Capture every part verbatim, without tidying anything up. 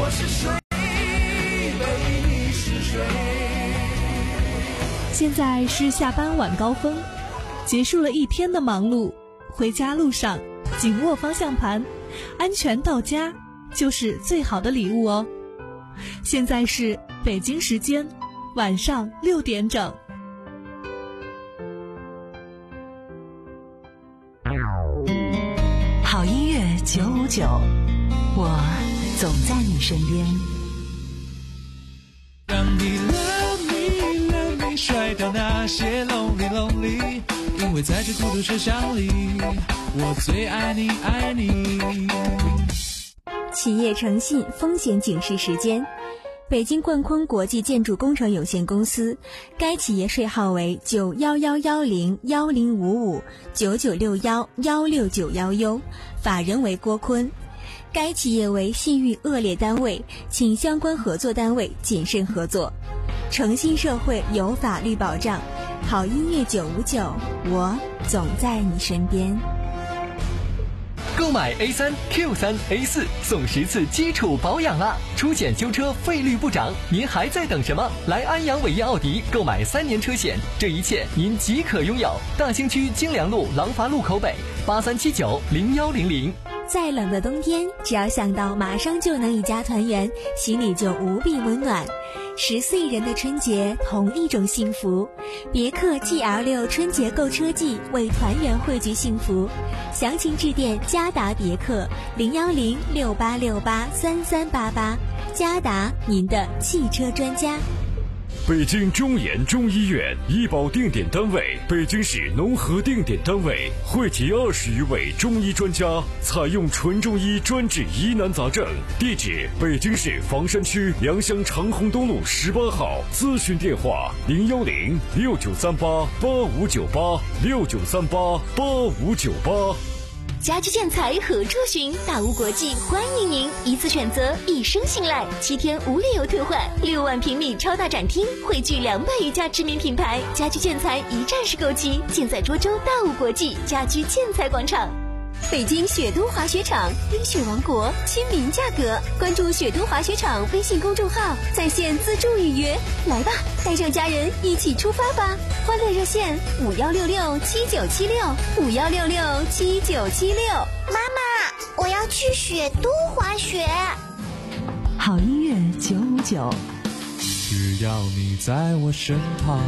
我是谁，baby你是谁。 现在是下班晚高峰，结束了一天的忙碌，回家路上紧握方向盘，安全到家就是最好的礼物哦。现在是北京时间晚上六点整。 好音乐九五九，我总在你身边。 让你 love me love me 甩掉那些 lonely lonely， 因为在这孤独车厢里，我最爱你爱你。 企业诚信风险警示时间。北京冠坤国际建筑工程有限公司，该企业税号为九幺幺幺零幺零五五九九六幺幺六九幺 U， 法人为郭坤。该企业为信誉恶劣单位，请相关合作单位谨慎合作。诚信社会有法律保障，好音乐九五九，我总在你身边。 购买 A 三 Q 三 A 四送十次基础保养啦！出险修车费率不涨，您还在等什么？来安阳伟业奥迪购买三年车险，这一切您即可拥有。大兴区京良路廊坊路口北八三七九零幺零零。 再冷的冬天，只要想到马上就能一家团圆，心里就无比温暖。十四亿人的春节，同一种幸福。别克 G L 六 春节购车季，为团圆汇聚幸福。详情致电嘉达别克零幺零六八六八三三八八。嘉达，您的汽车专家。 北京中研中医院医保定点单位，北京市农合定点单位，汇集二十余位中医专家，采用纯中医专治疑难杂症。地址：北京市房山区良乡长虹东路十八号。咨询电话：零幺零六九三八八五九八六九三八八五九八。 家居建材何处寻？大屋国际欢迎您，一次选择，一生信赖，七天无理由退换，六万平米超大展厅，汇聚两百余家知名品牌，家居建材一站式购齐，尽在涿州大屋国际家居建材广场。北京雪都滑雪场，冰雪王国，亲民价格。关注雪都滑雪场微信公众号，在线自助预约。来吧，带上家人一起出发吧！欢乐热线五幺六六七九七六五幺六六七九七六。 妈妈，我要去雪都滑雪。 好音乐九五九， 只要你在我身旁。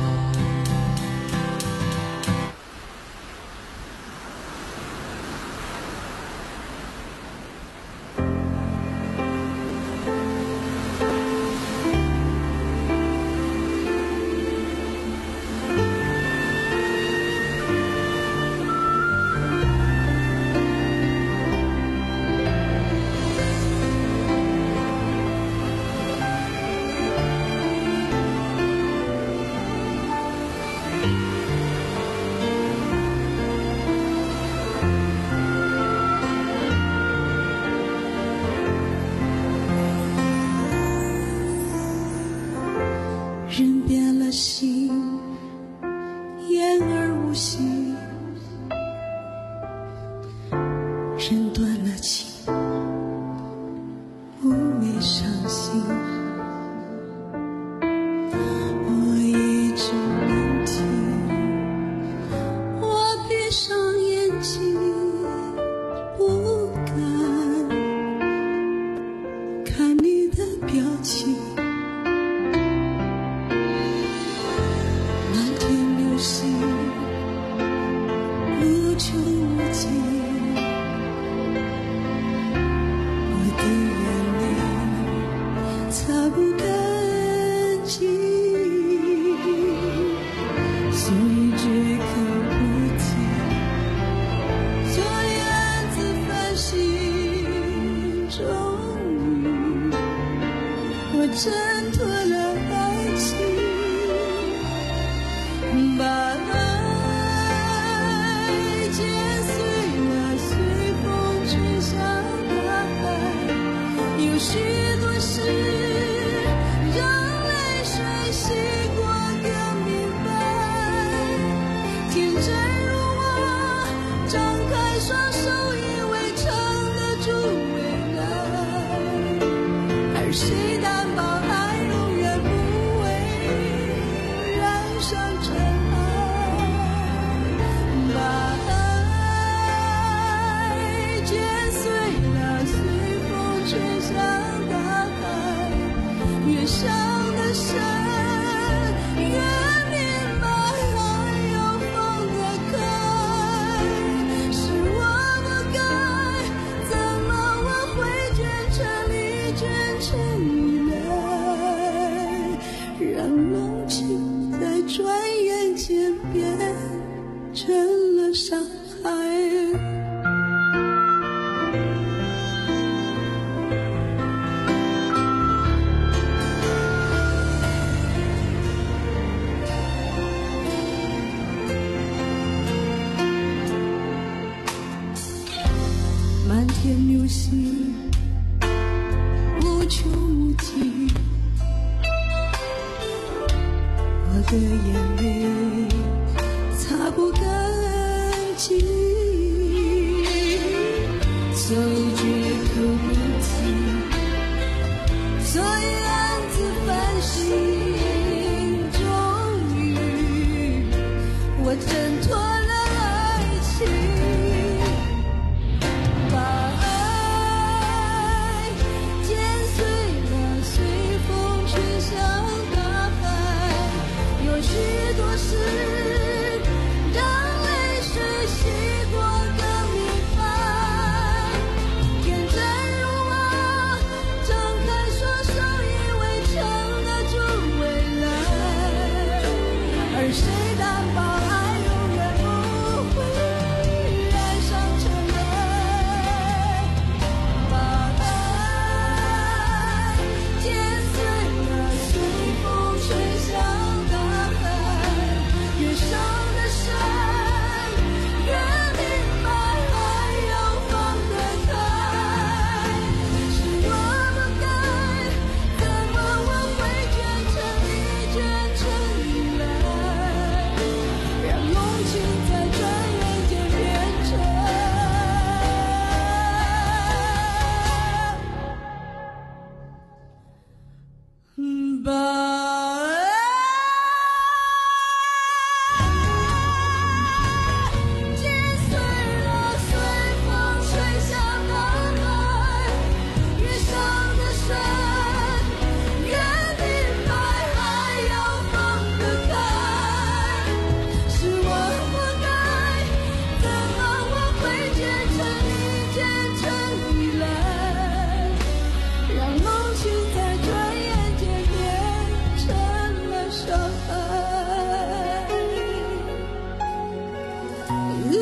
人变了心，言而无信，人断了情，无谓伤心。我一直聆听，我闭上眼睛，不敢看你的表情。无穷无尽，我的眼泪擦不干净，所以绝口不提。昨夜暗自反省，终于我挣脱了爱情。把爱剪碎了，随风吹向大海。有许多事让泪水洗过更明白。天真如我，张开双手，以为撑得住未来。而而谁担保爱永远不会染上尘埃？把爱剪碎了，随风吹向大海，越伤得深，越明白爱要放得开。是我不该，怎么我会卷成你卷成依赖，让浓情在转眼间变成了伤害。漫天流星，无穷无尽，我的眼泪擦不干净，所以绝口不提，所以暗自反省，终于我挣脱了爱情。把爱剪碎了，随风吹向大海，有许多事让泪水洗过更明白。天真如我，张开双手以为撑得住未来，而谁担保爱永远不会染上尘埃？把爱剪碎了，随风吹向大海，越伤得深，越明白爱要放得开。是我不该，怎么我会卷成你卷成依赖，让浓情在转眼间变成把爱剪碎了，随风吹向大海，越伤得深，越明白爱要放得开。是我不该，怎么我会卷成你卷成依赖，让浓情在转眼间变成了伤害。呜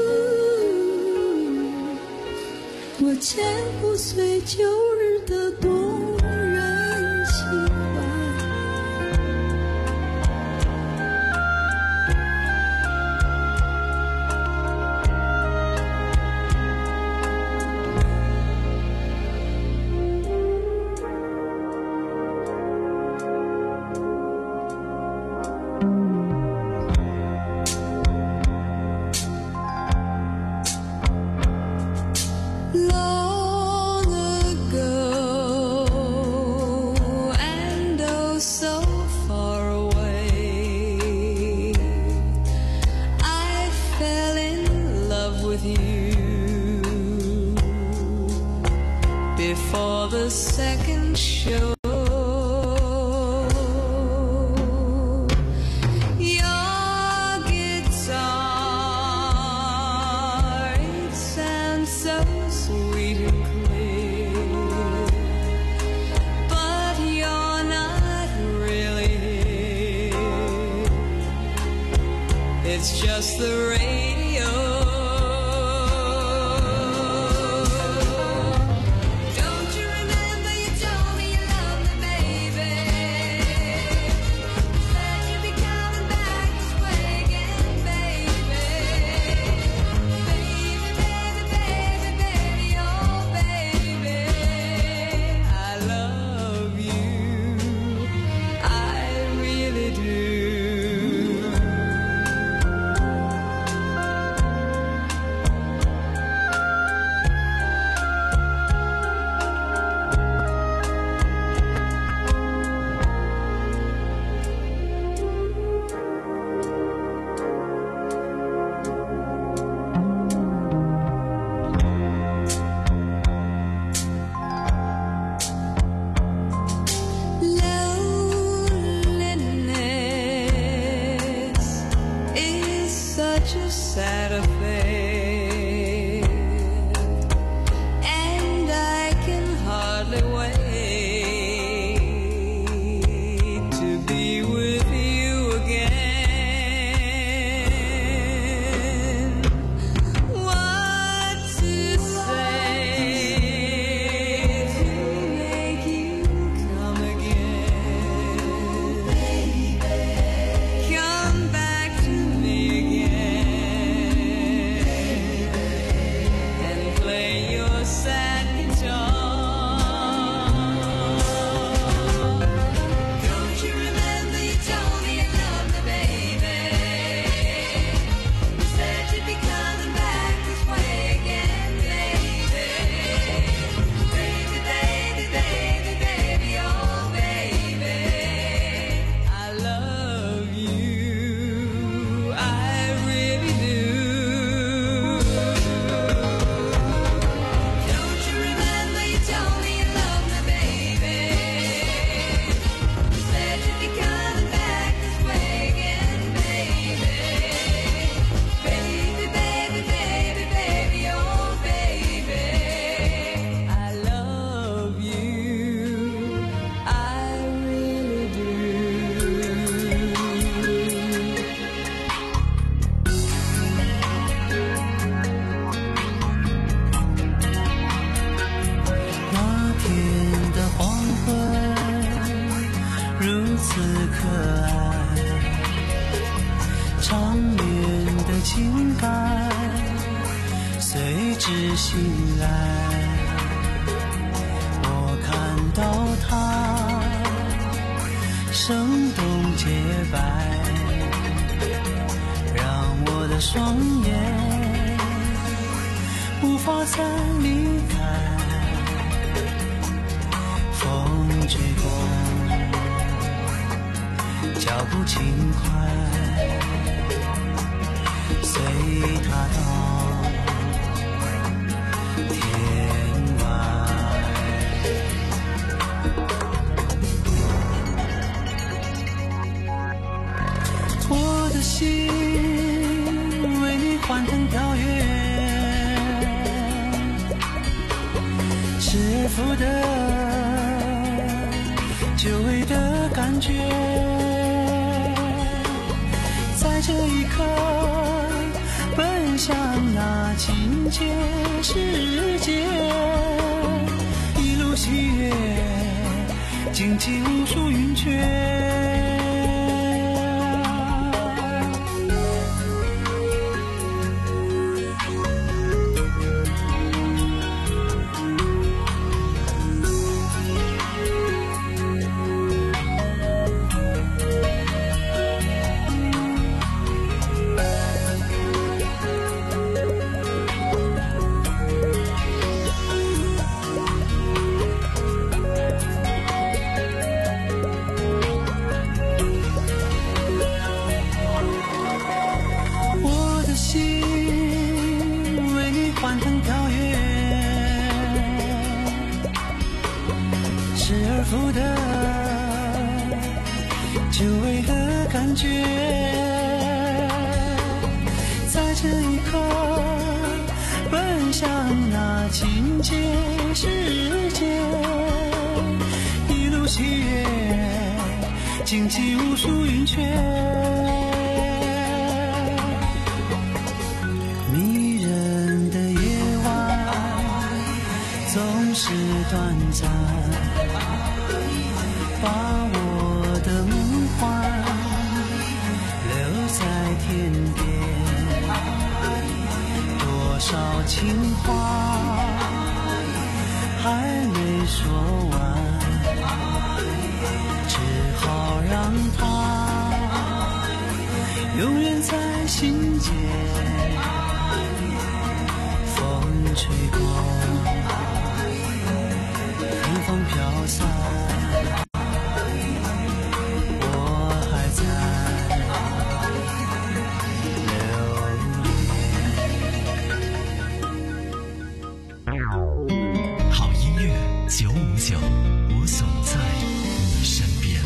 我千古随旧日的动人情怀。Long ago, and oh so far away, I fell in love with you before the second show. Your guitar, it sounds so sweet and clear, but you're not really here. It's just the radio. Don't you remember you told me you loved me, baby? Said you'd be coming back this way again, baby. Baby, baby, baby, baby, oh baby, I love you, I really do. 直醒来，我看到他生动洁白，让我的双眼无法再离开。风吹过，脚步轻快，随他到天外。我的心为你欢腾跳跃，失而复得久违的感觉，在这一刻奔向那亲切世界，一路喜悦，荆棘无数云雀。失而复得久违的感觉，在这一刻奔向那亲切世界，一路喜悦，荆棘无数云雀。迷人的夜晚总是短暂，把我的梦幻留在天边，多少情话还没说完，只好让它永远在心间。风吹过，寒风飘散， 九五九，我总在你身边。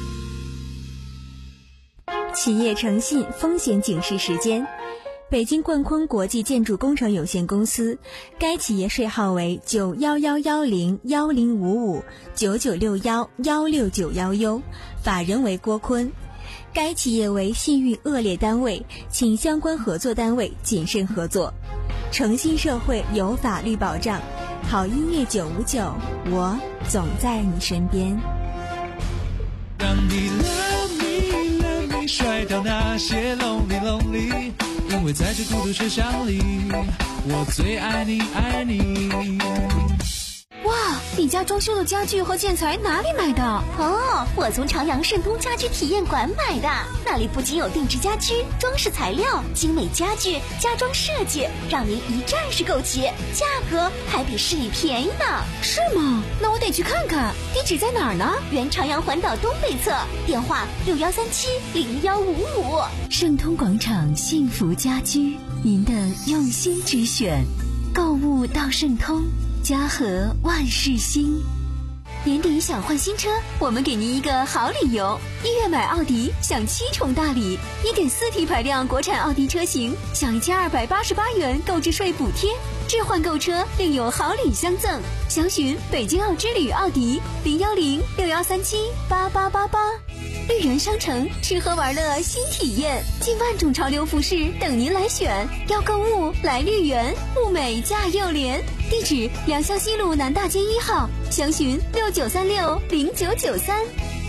企业诚信风险警示时间：北京冠坤国际建筑工程有限公司，该企业税号为九幺幺幺零幺零五五九九六幺幺六九幺 U， 法人为郭坤。该企业为信誉恶劣单位，请相关合作单位谨慎合作。诚信社会有法律保障。好音乐九五九，我总在你身边。 让你 love me love me 甩掉那些 lonely lonely， 因为在这孤独车厢里，我最爱你爱你。 哇，你家装修的家具和建材哪里买的？哦，我从朝阳盛通家居体验馆买的，那里不仅有定制家居、装饰材料、精美家具、家装设计，让您一站式购齐，价格还比市里便宜呢。是吗？那我得去看看。地址在哪儿呢？原朝阳环岛东北侧，电话六幺三七零幺五五。 盛通广场幸福家居，您的用心之选，购物到盛通。家和万事兴。 年底想换新车，我们给您一个好理由。一月买奥迪享七重大礼，一点四 T 排量国产奥迪车型享一千二百八十八元购置税补贴，置换购车另有好礼相赠。详询北京奥之旅奥迪零幺零六幺三七八八八八。绿园商城吃喝玩乐新体验，近万种潮流服饰等您来选。要购物来绿园，物美价又廉。地址良乡西路南大街一号，详询六九三六零九九三。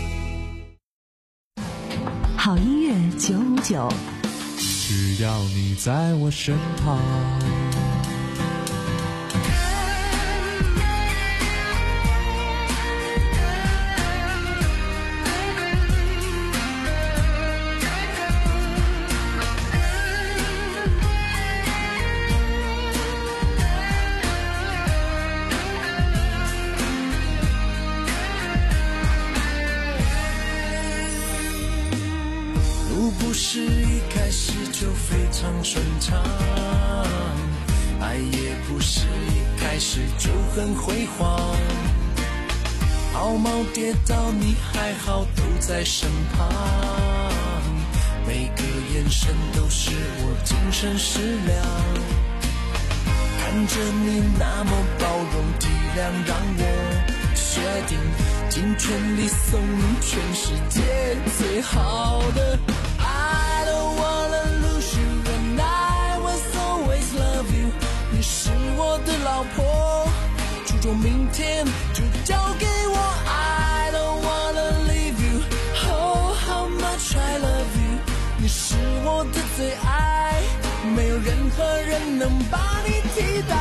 好音乐九五九， 只要你在我身旁， 是一开始就非常顺畅，爱也不是一开始就很辉煌。毛毛跌倒你还好都在身旁，每个眼神都是我精神食粮。看着你那么包容体谅，让我决定尽全力送你全世界最好的。 I don't wanna lose you and I will always love you， 你是我的老婆，注重明天就交给我。 I don't wanna leave you， oh how much I love you， 你是我的最爱，没有任何人能把你替代。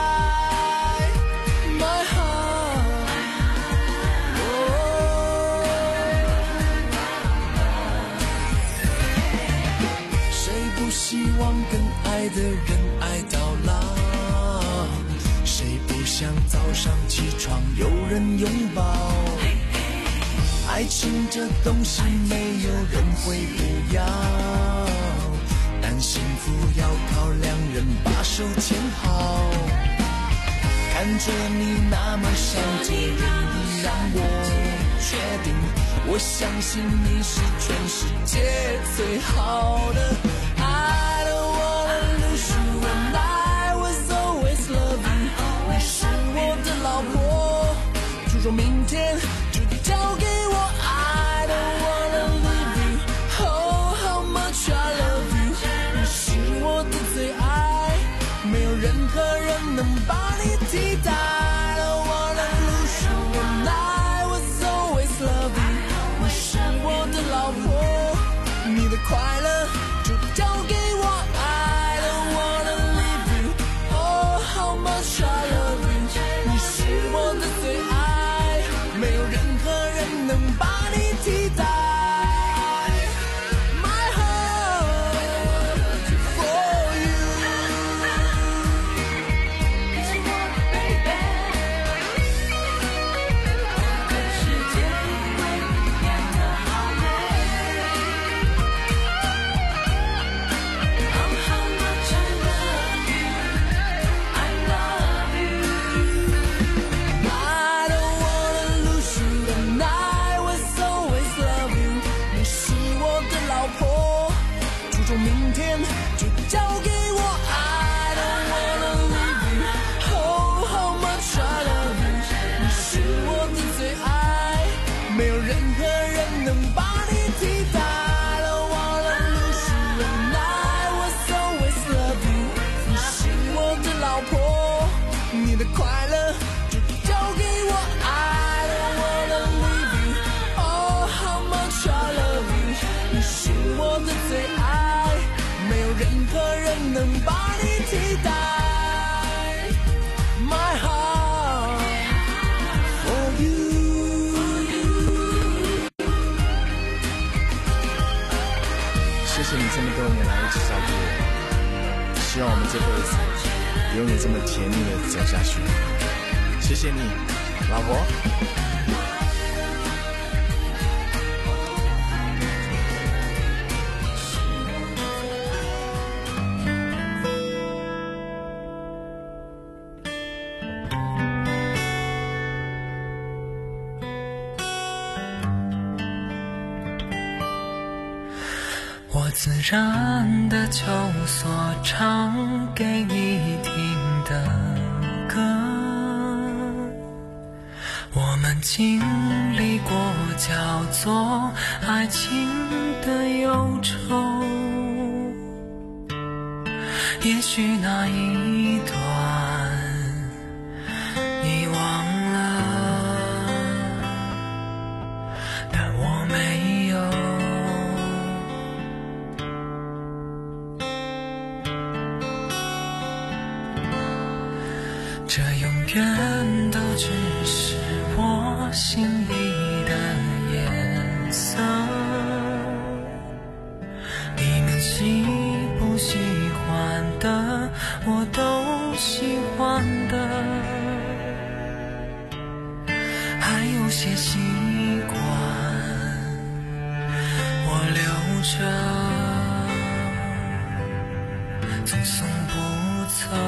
My heart， 谁不希望跟爱的人爱到老？谁不想早上起床有人拥抱？爱情这东西没有人会不要，但幸福要靠两人把手牵好。看着你那么善解人意，让我确定，我相信你是全世界最好的。I don't wanna lose you and I will always love you， 你是我的老婆，注重明天就交给我。I don't wanna leave you， oh how much I love you， 你是我的最爱，没有任何人能把你替代。I don't wanna lose you and I will always love you， 你是我的老婆，你的快乐就交给我。I don't wanna leave you， oh how much I love you， 你是我的最爱，没有任何人能把你替代。My heart for you。I don't wanna lose you and I will always love you， 你是我的老婆，注重明天就交给我。I don't wanna leave you， oh how much I love you， 你是我的最爱，没有任何人能把你替代。I don't wanna lose you and I will always love you， 你是我的老婆，你的快乐就交给我。I don't wanna leave you， oh how much I love you， 你是我的最爱，没有任何人能把你替代。My heart for you。 谢谢你这么多年来一直照顾我，希望我们这辈子永远这么甜蜜的走下去。谢谢你，老婆。 我自然的就所唱给你听的歌，我们经历过叫做爱情的忧愁，也许那一段你忘了，但我没有。这永远都只是我心里的颜色，你们喜不喜欢的我都喜欢的，还有些习惯我留着。 送不走。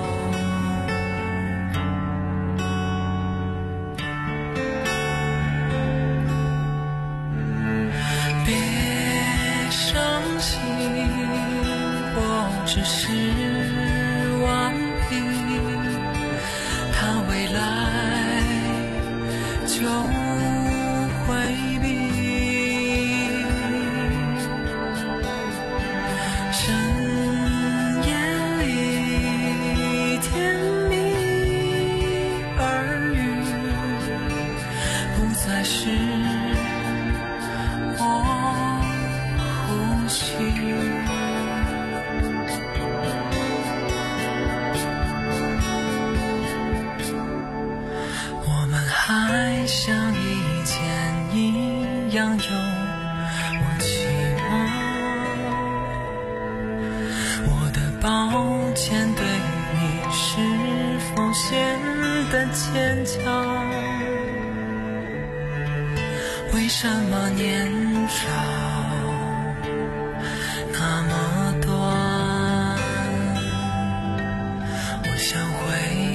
别伤心，我只是顽皮，他未来就回避。深夜里甜蜜耳语，不再是我呼吸。我们还像以前一样有默契吗？我的抱歉对你是否显得牵强？为什么年少那么短？我想回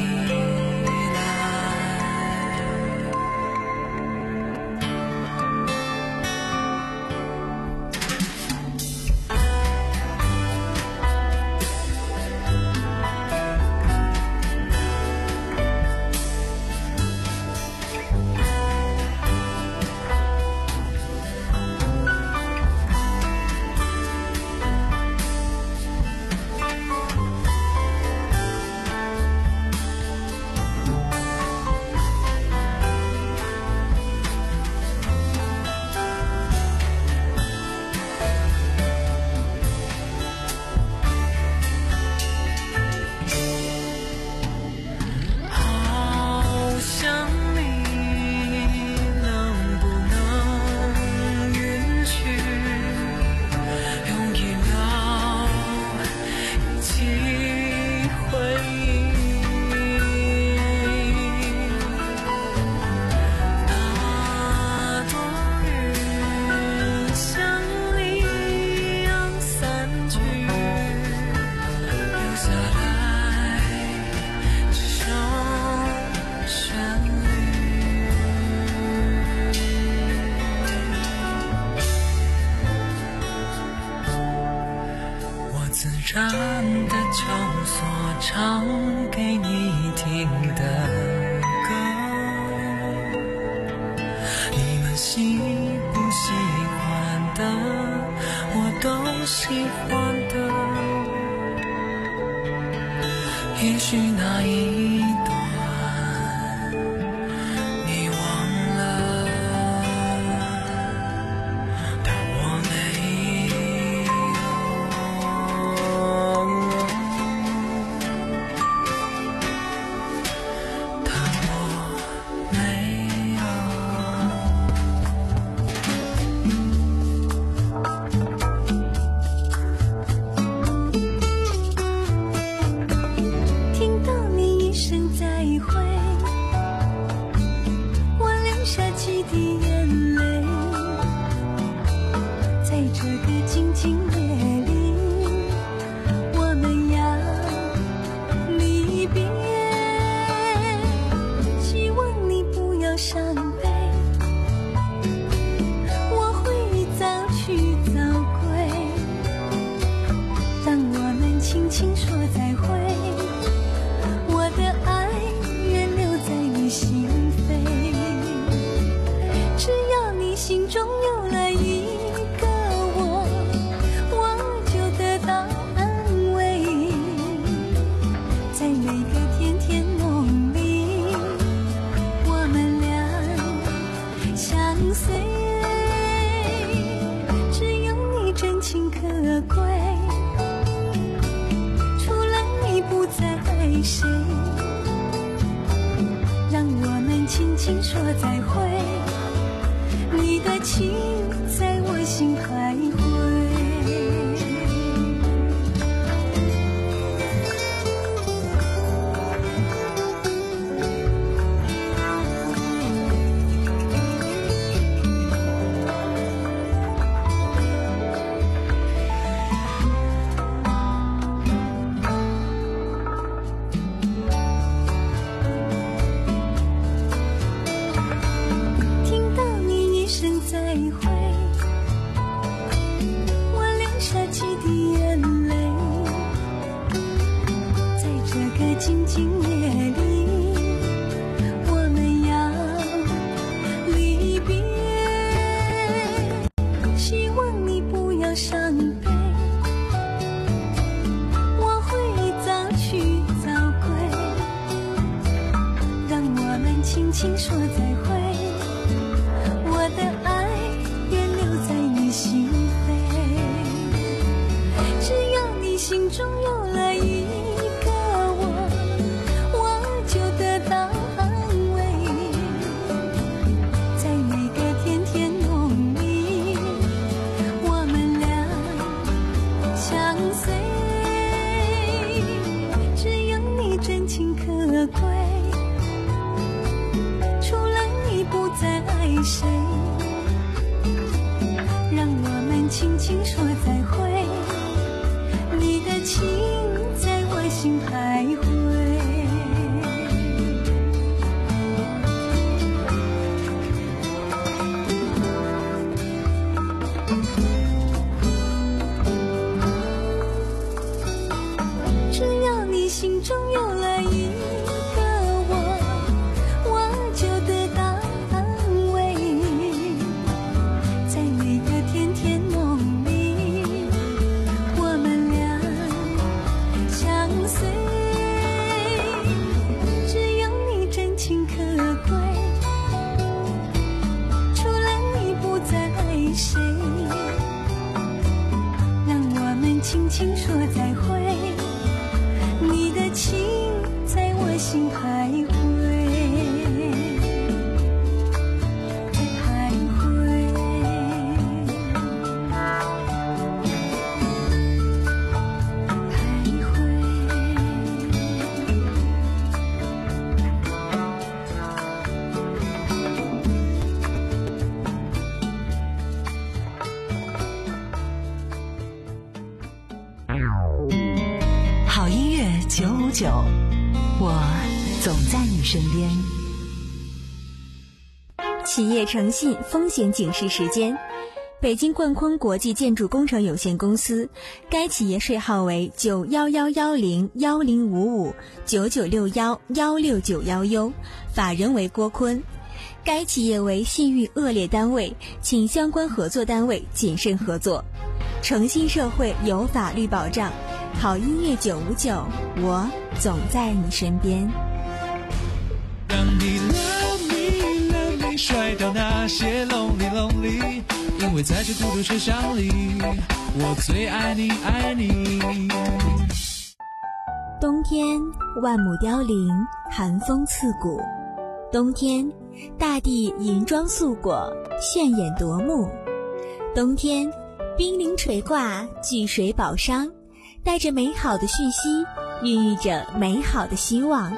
自然的就所唱给你听的歌，你们喜不喜欢的我都喜欢的。也许那一段你忘了，但我没谁？让我们轻轻说再会，你的情在我心徘徊。只要你心中有了一个我，我就得到安慰。在每个甜甜梦里，我们俩相随。只有你真情可贵，除了你不再爱谁。让我们轻轻说再会，你的情在我心徘徊，徘徊。徘好音乐九五九，我总在你身边。 企业诚信风险警示时间：北京冠坤国际建筑工程有限公司，该企业税号为九幺幺幺零幺零五五九九六幺幺六九幺 U， 法人为郭坤。该企业为信誉恶劣单位，请相关合作单位谨慎合作。诚信社会有法律保障，好音乐九五九，我总在你身边。 让你 love me love me 甩掉那些 lonely lonely， 因为在这孤独车厢里，我最爱你爱你。 冬天万亩凋零，寒风刺骨。冬天大地银装素裹，炫眼夺目。冬天冰凌垂挂，聚水宝商，带着美好的讯息，孕育着美好的希望。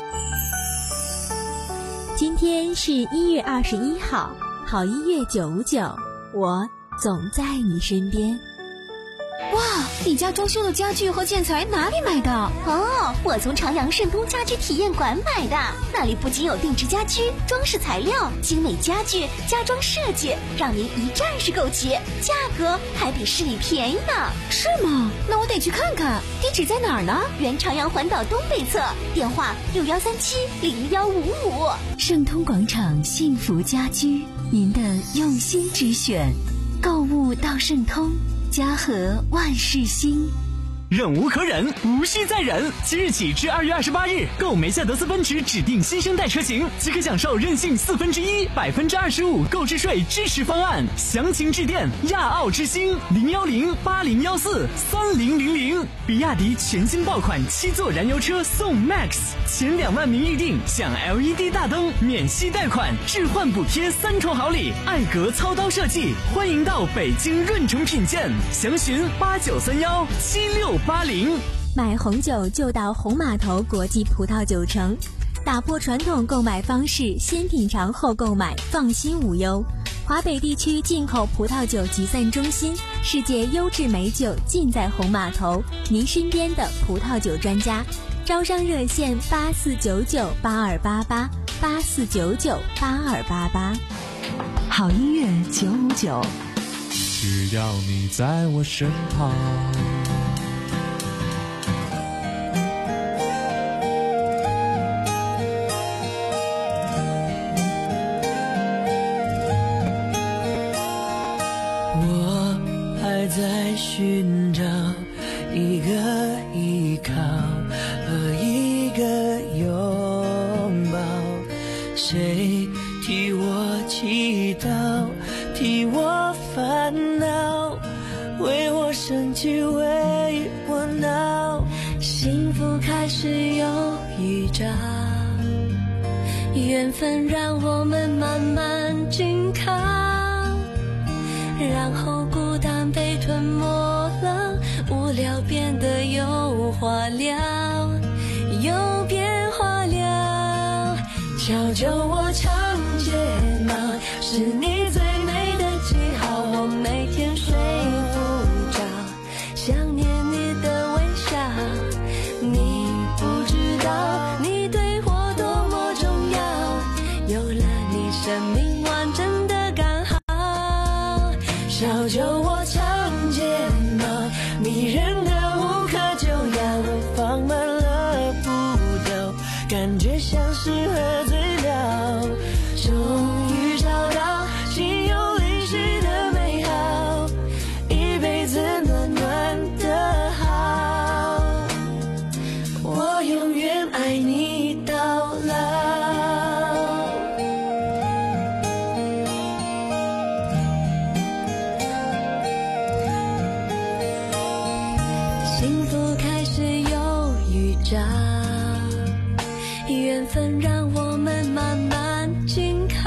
今天是一月二十一号，好音乐九五九，我总在你身边。 哇，你家装修的家具和建材哪里买的？哦，我从朝阳盛通家居体验馆买的。那里不仅有定制家居、装饰材料、精美家具、家装设计，让您一站式购齐，价格还比市里便宜呢。是吗？那我得去看看。地址在哪儿呢？原朝阳环岛东北侧，电话六幺三七零幺五五。 盛通广场幸福家居，您的用心之选，购物到盛通。家和万事兴， 忍无可忍，无需再忍。即日起至二月二十八日，购梅赛德斯奔驰指定新生代车型，即可享受任性四分之一、百分之二十五购置税支持方案。详情致电亚奥之星零幺零八零幺四三零零零。比亚迪全新爆款七座燃油车送 Max， 前两万名预定享 L E D 大灯、免息贷款、置换补贴三重好礼，艾格操刀设计，欢迎到北京润城品鉴，详询八九三幺七六八零。 买红酒就到红码头国际葡萄酒城，打破传统购买方式，先品尝后购买，放心无忧。华北地区进口葡萄酒集散中心，世界优质美酒尽在红码头，您身边的葡萄酒专家。招商热线八四九九八二八八八四九九八二八八。 好音乐九五九， 只要你在我身旁。 在寻找一个依靠和一个拥抱，谁替我祈祷，替我烦恼，为我生气，为我闹，幸福开始有预兆，缘分让我们慢慢紧靠，然后孤单被吞没了，无聊变得有话聊，有变化了，悄悄我唱睫毛，是你真的刚好。小酒窝长睫毛，迷人的无可救药，放慢了步调，感觉像是喝醉了。终于找到心有灵犀的美好，一辈子暖暖的好，我永远爱你到老。幸福开始有预兆，缘分让我们慢慢紧靠，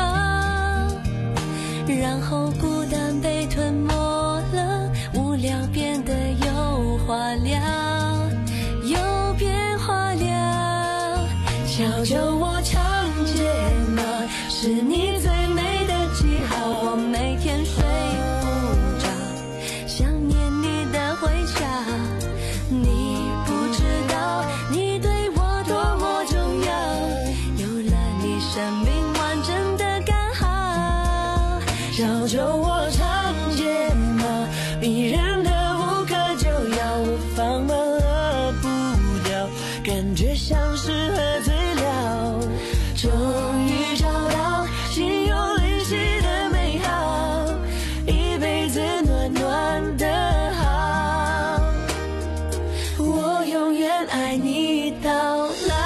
然后孤单被吞没了，无聊变得有话聊，有变化了。小酒窝长睫毛，是你最美的记号，我每天睡不着，想念你的微笑。你不知道你对我多么重要，有了你生命完整的刚好。小酒窝长睫毛，迷人的无可救药，我放慢了步调，感觉像是喝醉了。终于找到心有灵犀的美好，一辈子暖暖的好，我永远爱你到老。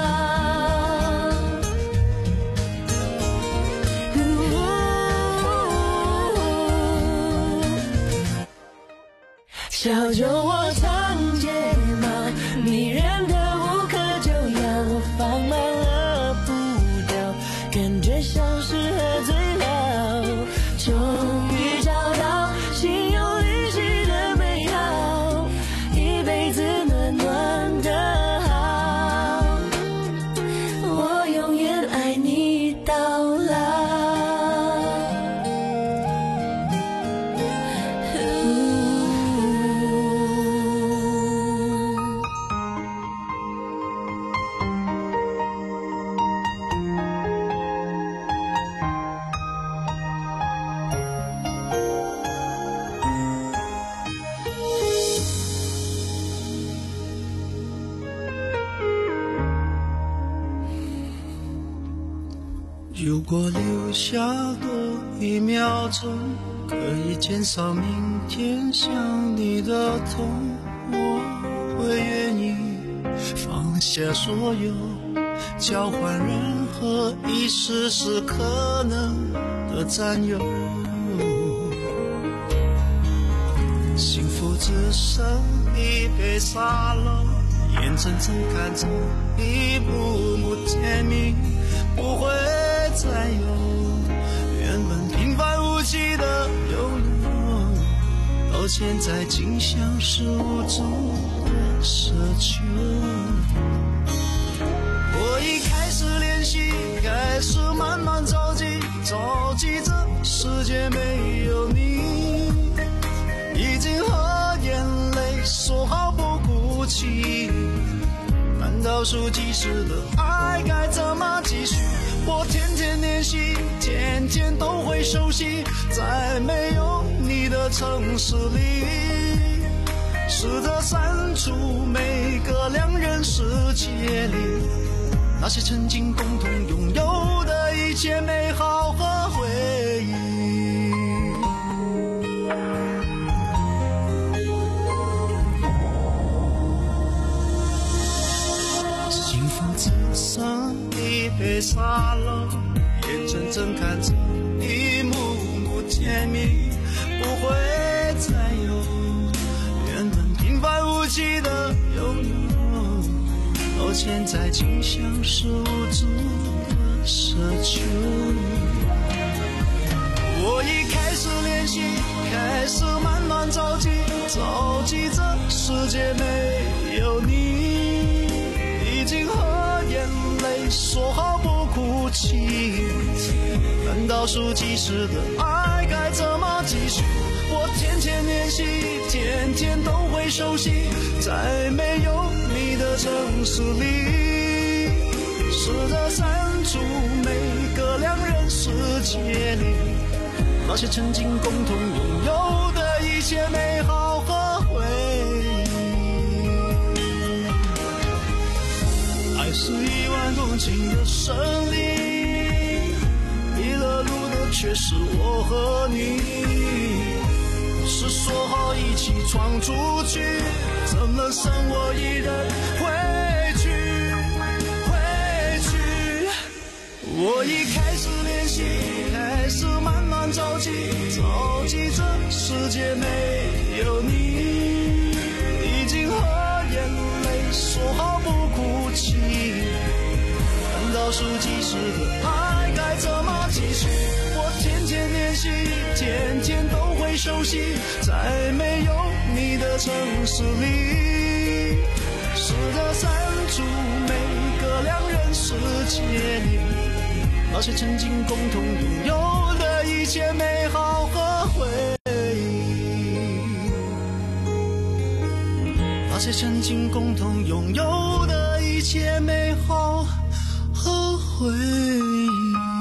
小酒窝长睫毛，迷人的无可救药，我放慢了步调，感觉像是喝醉了。终于找到心有灵犀的美好，一辈子暖暖的好，我永远爱你到老。 如果留下多一秒钟，可以减少明天想你的痛，我会愿意放下所有，交换任何一丝丝可能的占有。幸福只剩一杯沙漏，眼睁睁看着一幕幕甜蜜不会再有，原本平凡无奇的拥有，到现在竟像是无助的奢求。我已开始练习，开始慢慢着急，着急这世界没有你，已经和眼泪说好不哭泣，难道数计时的爱该怎么继续？我天天练习，天天都会熟悉，在没有你的城市里，试着删除每个两人世界里那些曾经共同拥有的一切美好和回忆。幸福只剩一杯沙漏，眼睁睁看着一幕幕甜蜜不会再有，原本平凡无奇的拥有，到现在竟像是无助的奢求。我已开始练习，开始慢慢着急，着急这世界没有你，已经和眼泪说好不哭泣，难道数计时的爱该怎么继续？我天天练习，天天都会熟悉，在没有你的城市里， 试着删除每个两人世界里那些曾经共同拥有的一切美好和回忆。爱是一万公顷的森林，迷了路的却是我和你。是说好一起闯出去，怎么剩我一人回去回去。我已开始练习，开始慢慢着急，着急这世界没有你，已经和眼泪说好不哭泣。难道数计时的爱该怎么继续？我天天练习，天天都会熟悉，在没有你的城市里，试着删除每个两人世界里那些曾经共同拥有的一切美好和回忆，那些曾经共同拥有的一切美好和回忆。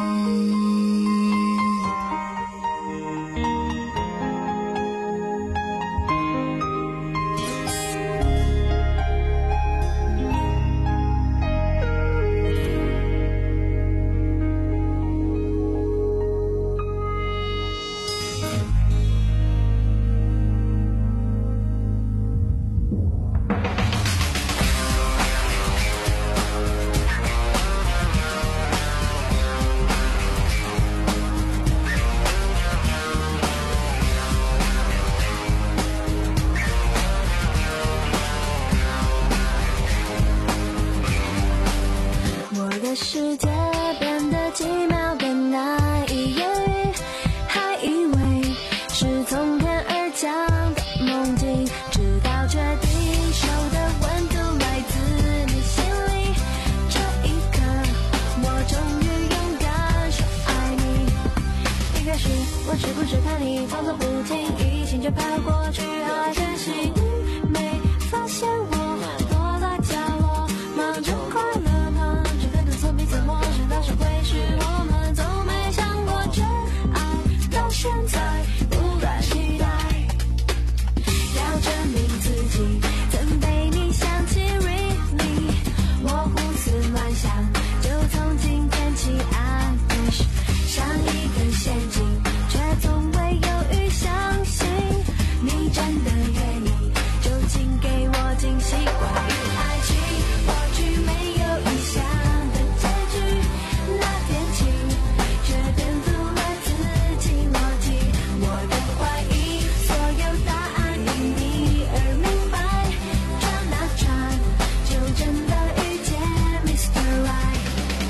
世界变得奇妙更难以言喻，还以为是从天而降的梦境，直到确定手的温度来自你心里，这一刻我终于勇敢说爱你。一开始我只顾着看你，装作不经意，心就飘过去，还可惜你没发现我躲在角落，忙着快乐。当时会是我们，从没想过真爱，到现在不敢期待，要证明自己曾被你想起 really， 我胡思乱想，就从今天起 I wish， 像一个陷阱，却从未犹豫相信你真的愿意，就请给我惊喜。关于爱情，过去没有意想的结局，那天起，却颠覆了自己逻辑。我的怀疑，所有答案因你而明白。转啊转，就真的遇见 Mister Right。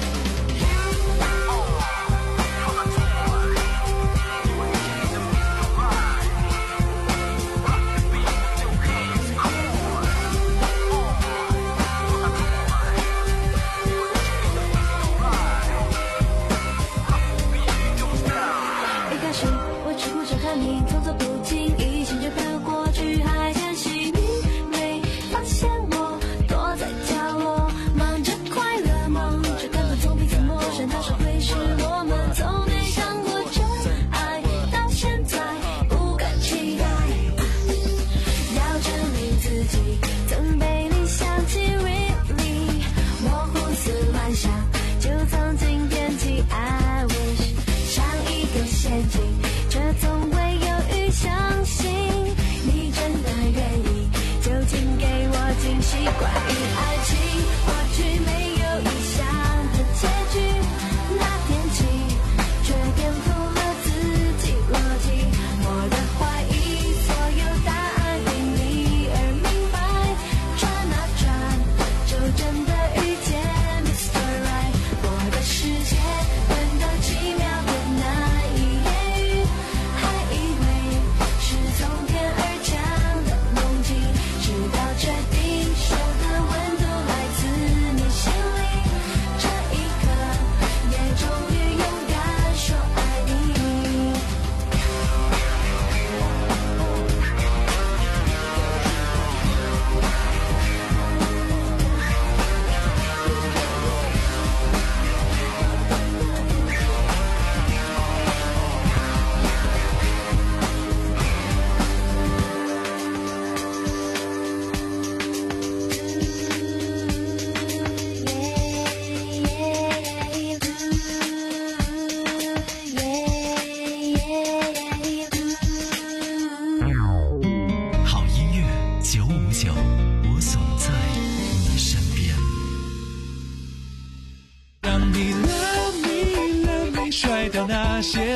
一开始我只顾着看你，动作不经意，心就飘过去，还可惜你没发现我躲在角落，忙着快乐，忙着根本从彼此陌生，那时会是我们，从没想过真爱，到现在不敢期待，要证明自己曾被你想起 really， 我胡思乱想，就从今天起 I wish， 像一个陷阱，却从未犹豫相信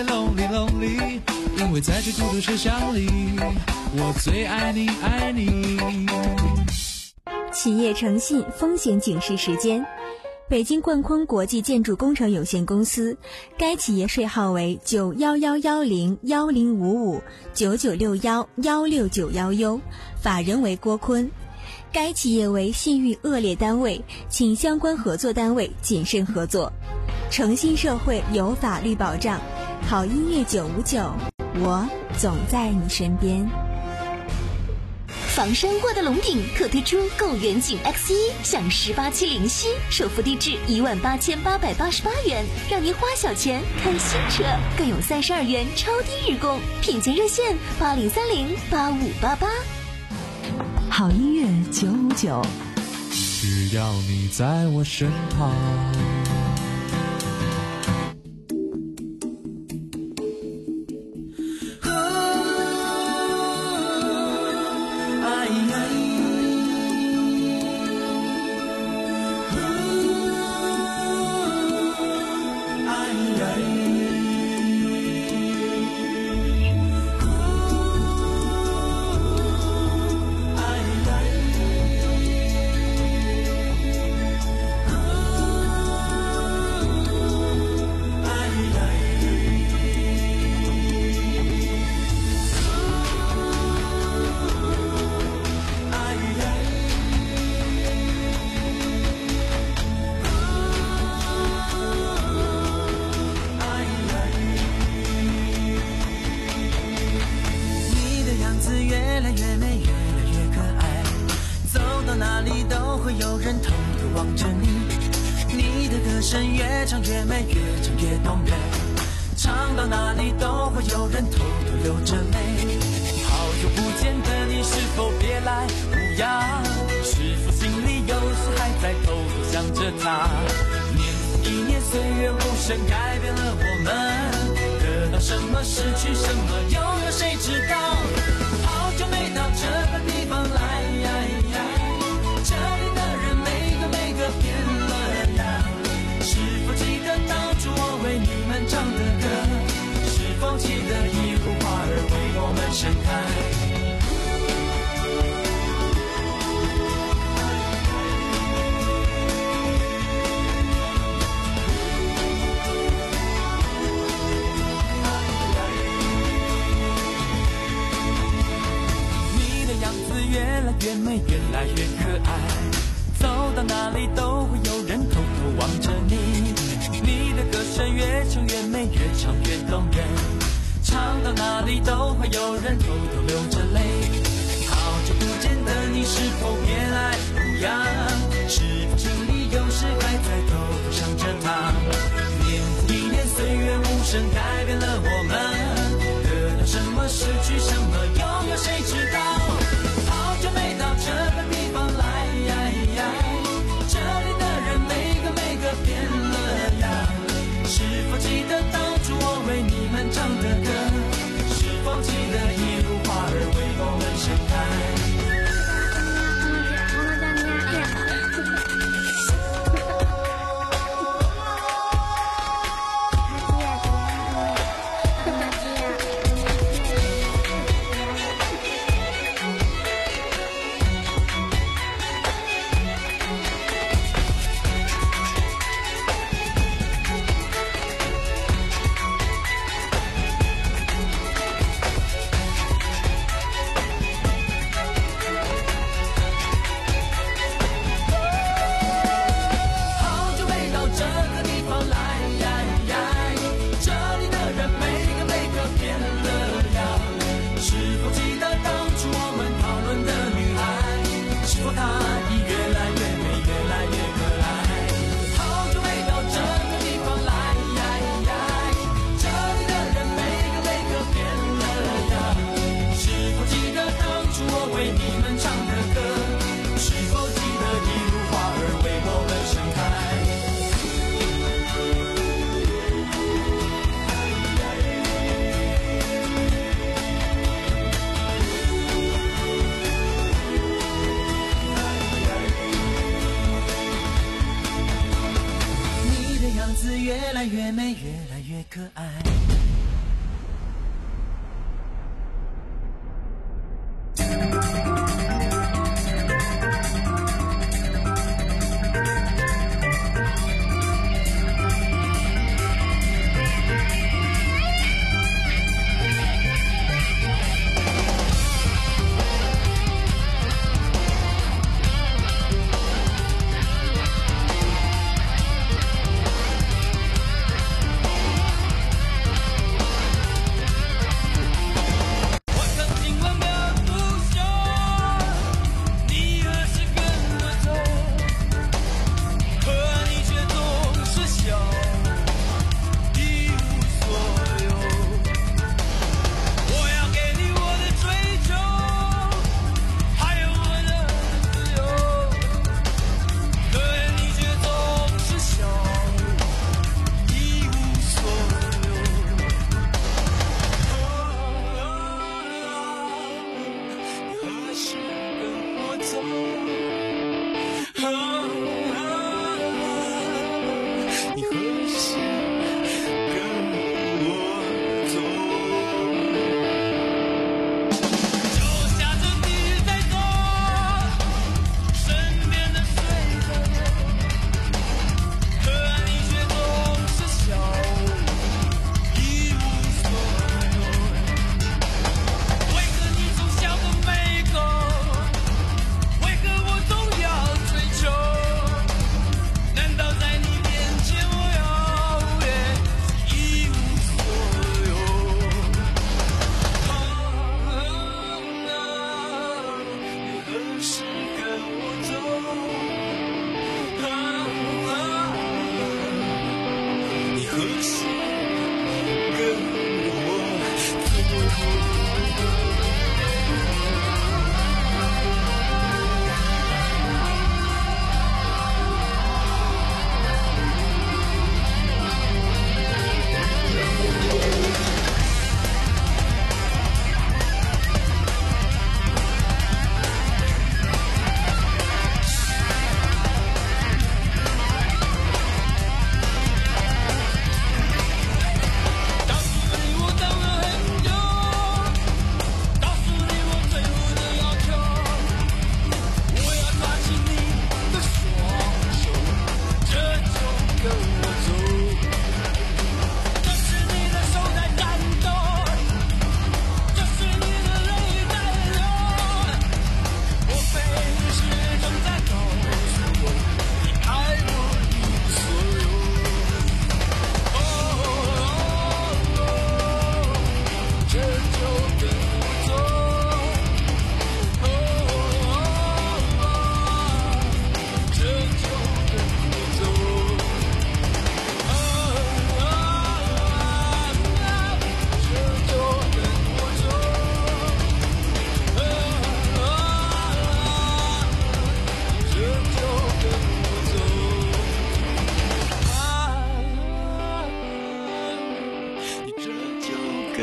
些 lonely lonely， 因为在这孤独车厢里，我最爱你爱你。 企业诚信风险警示时间。北京冠坤国际建筑工程有限公司，该企业税号为九幺幺幺零幺零五五九九六幺幺六九幺 U， 法人为郭坤。该企业为信誉恶劣单位，请相关合作单位谨慎合作。诚信社会有法律保障，好音乐九五九，我总在你身边。 房山沃德龙顶特推出购远景 X 一 享十八期零息，首付低至一万八千八百八十八元，让您花小钱看新车，更有三十二元超低日供，品鉴热线八零三零八五八八。 好音乐九五九， 只要你在我身旁。 有人偷偷望着你，你的歌声越唱越美，越唱越动人，唱到哪里都会有人偷偷流着泪。好久不见的你，是否别来无恙？是否心里有时还在偷偷想着他？年复一年，岁月无声改变了我们，得到什么，失去什么，又有谁知道？好久没到这个地方来，这里的人每个每个变了样。是否记得当初我为你们唱的歌？是否记得一幅花儿为我们盛开？越来越美，越来越可爱，走到哪里都会有人偷偷望着你。你的歌声越唱越美，越唱越动人，唱到哪里都会有人偷偷流着泪。好久不见的你，是否别来无恙？是否心里有时还在偷偷想着他？年复一年，岁月无声改变了我们，得到什么，失去什么，又有谁知道？就没到这个地方来，这里的人每个每个变了样。是否记得当初我为你们唱的歌？是否记得一幅花儿为我们盛开？越来越美，越来越可爱。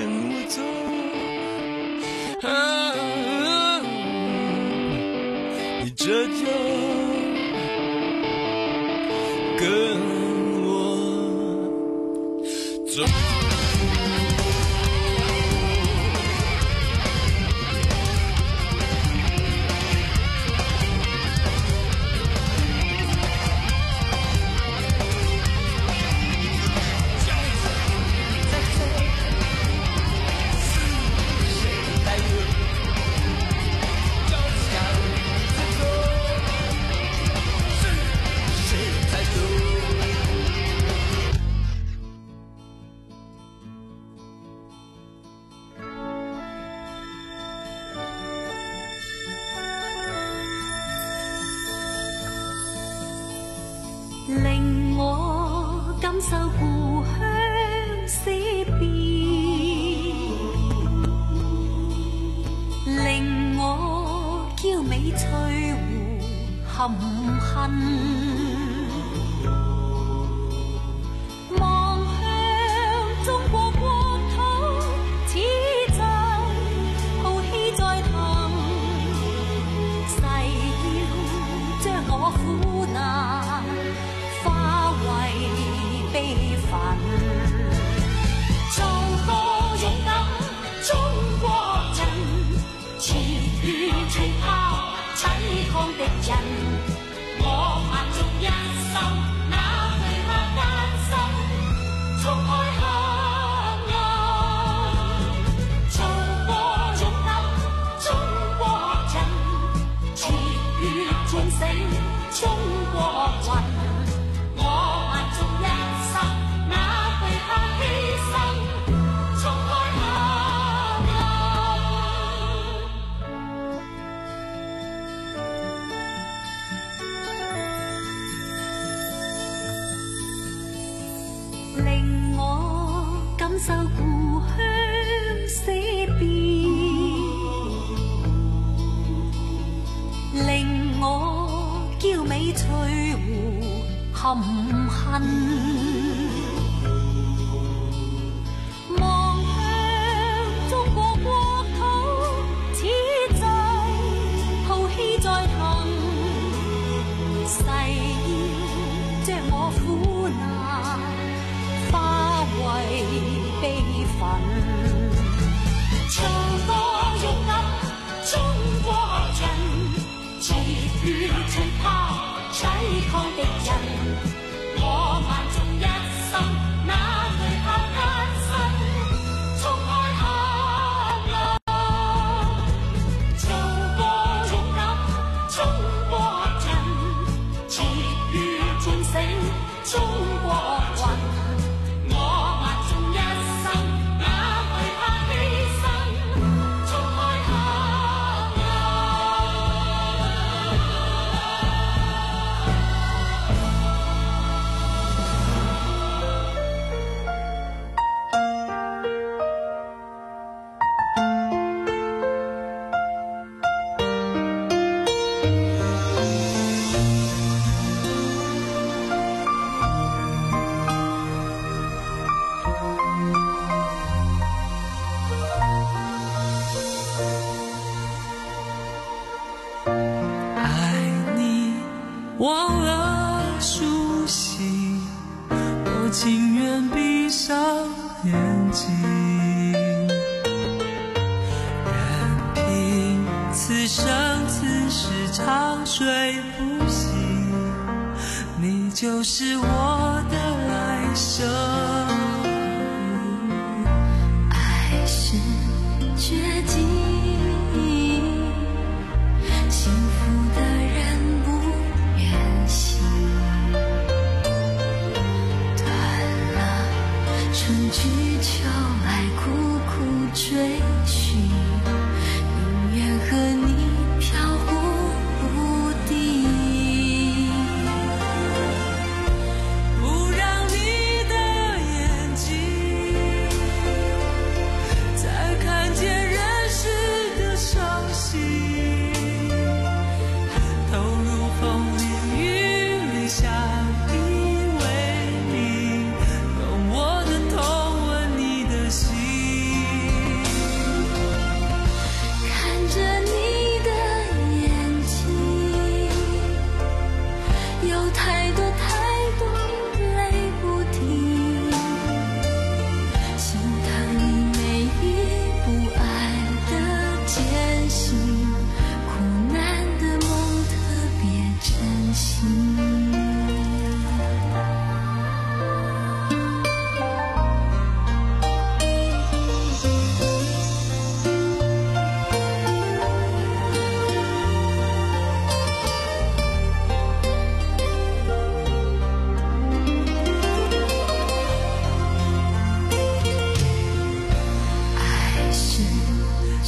我走，啊，你这就跟我走。 令我感受故鄉思別，令我嬌美翠湖含恨，望向中國國土，此際浩氣在騰，誓要將我苦難化為悲憤，做個勇敢中國人，熱血吹拋抵抗敵人。我萬眾一心，哪懼怕艱辛，衝開黑暗。做個勇敢中國人，熱血喚醒中國魂。令我感受故鄉思別，令我嬌美翠湖含恨，望向中國國土，此際浩氣在騰，誓要將我苦難化為悲憤，做個勇敢中國人，熱血吹拋抵抗敵人。我萬眾一心，哪懼怕艱辛，衝開黑暗。做個勇敢中國人，熱血喚醒中國魂。 忘了苏醒，我情愿闭上眼睛，任凭此生此世长睡不醒，你就是我的来生。 爱是绝境，幸福的人不愿醒，断了春去秋来苦苦追寻，宁愿和你飘忽不定， 不让你的眼睛再看见人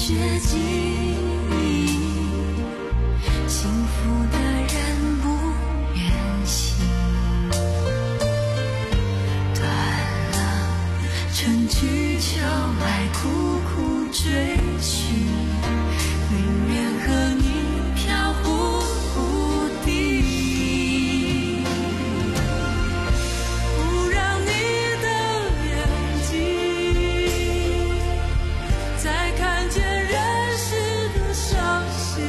绝迹。幸福的人不愿醒，断了春去秋来苦苦追寻，宁愿和你飘忽不定。不让你的眼睛再看见人世的伤心，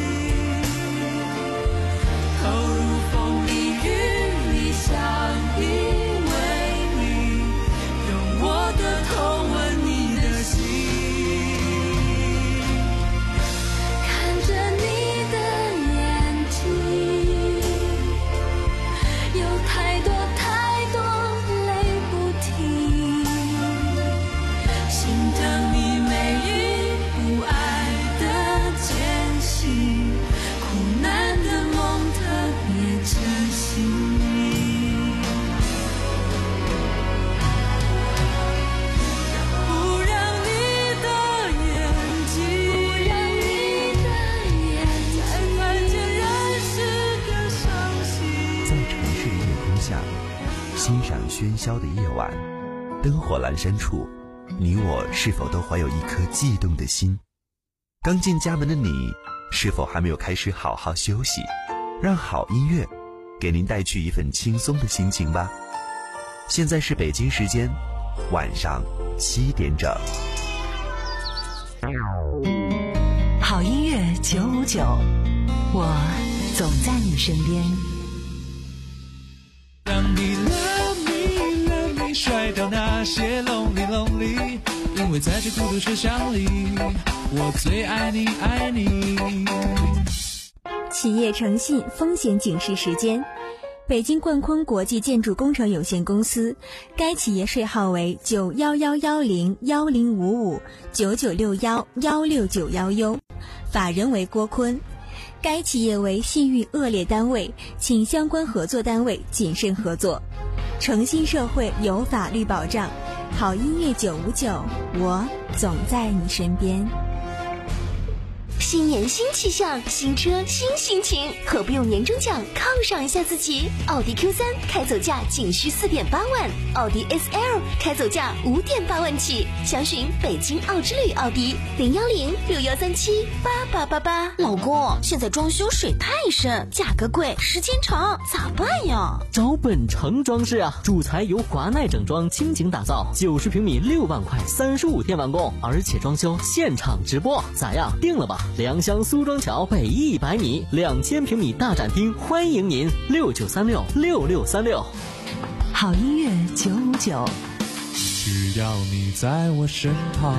投入风里与你相依为命，用我的头吻你的心，看着你的眼睛，有太多太多泪不停，心疼你每一不爱的艰辛，苦难的梦特别珍惜。不让你的眼睛再看见人世的伤心。 在城市的夜空下，欣赏喧嚣的夜晚，灯火阑珊处，你我是否都怀有一颗悸动的心？刚进家门的你，是否还没有开始好好休息？让好音乐给您带去一份轻松的心情吧。现在是北京时间晚上七点整。 好音乐九五九，我总在你身边。 让你 love me love me 甩掉那些 lonely lonely， 因为在这孤独车厢里，我最爱你爱你。 企业诚信风险警示时间：北京冠坤国际建筑工程有限公司，该企业税号为九幺幺幺零幺零五五九九六幺幺六九幺 U， 法人为郭坤。该企业为信誉恶劣单位，请相关合作单位谨慎合作。诚信社会有法律保障，好音乐九五九，我总在你身边。 新年新气象，新车新心情，何不用年终奖犒赏一下自己？奥迪 Q 三 开走价仅需 四点八万，奥迪 S L 开走价 五点八万起，详询北京奥之旅奥迪零幺零六幺三七八八八八。老公，现在装修水太深，价格贵，时间长，咋办呀？ 找本城装饰啊，主材由华奈整装倾情打造，九十平米六万块，三十五天完工，而且装修现场直播，咋样？定了吧？良乡苏庄桥北一百米，两千平米大展厅，欢迎您六九三六六六三六。 好音乐九五九， 需要你在我身旁。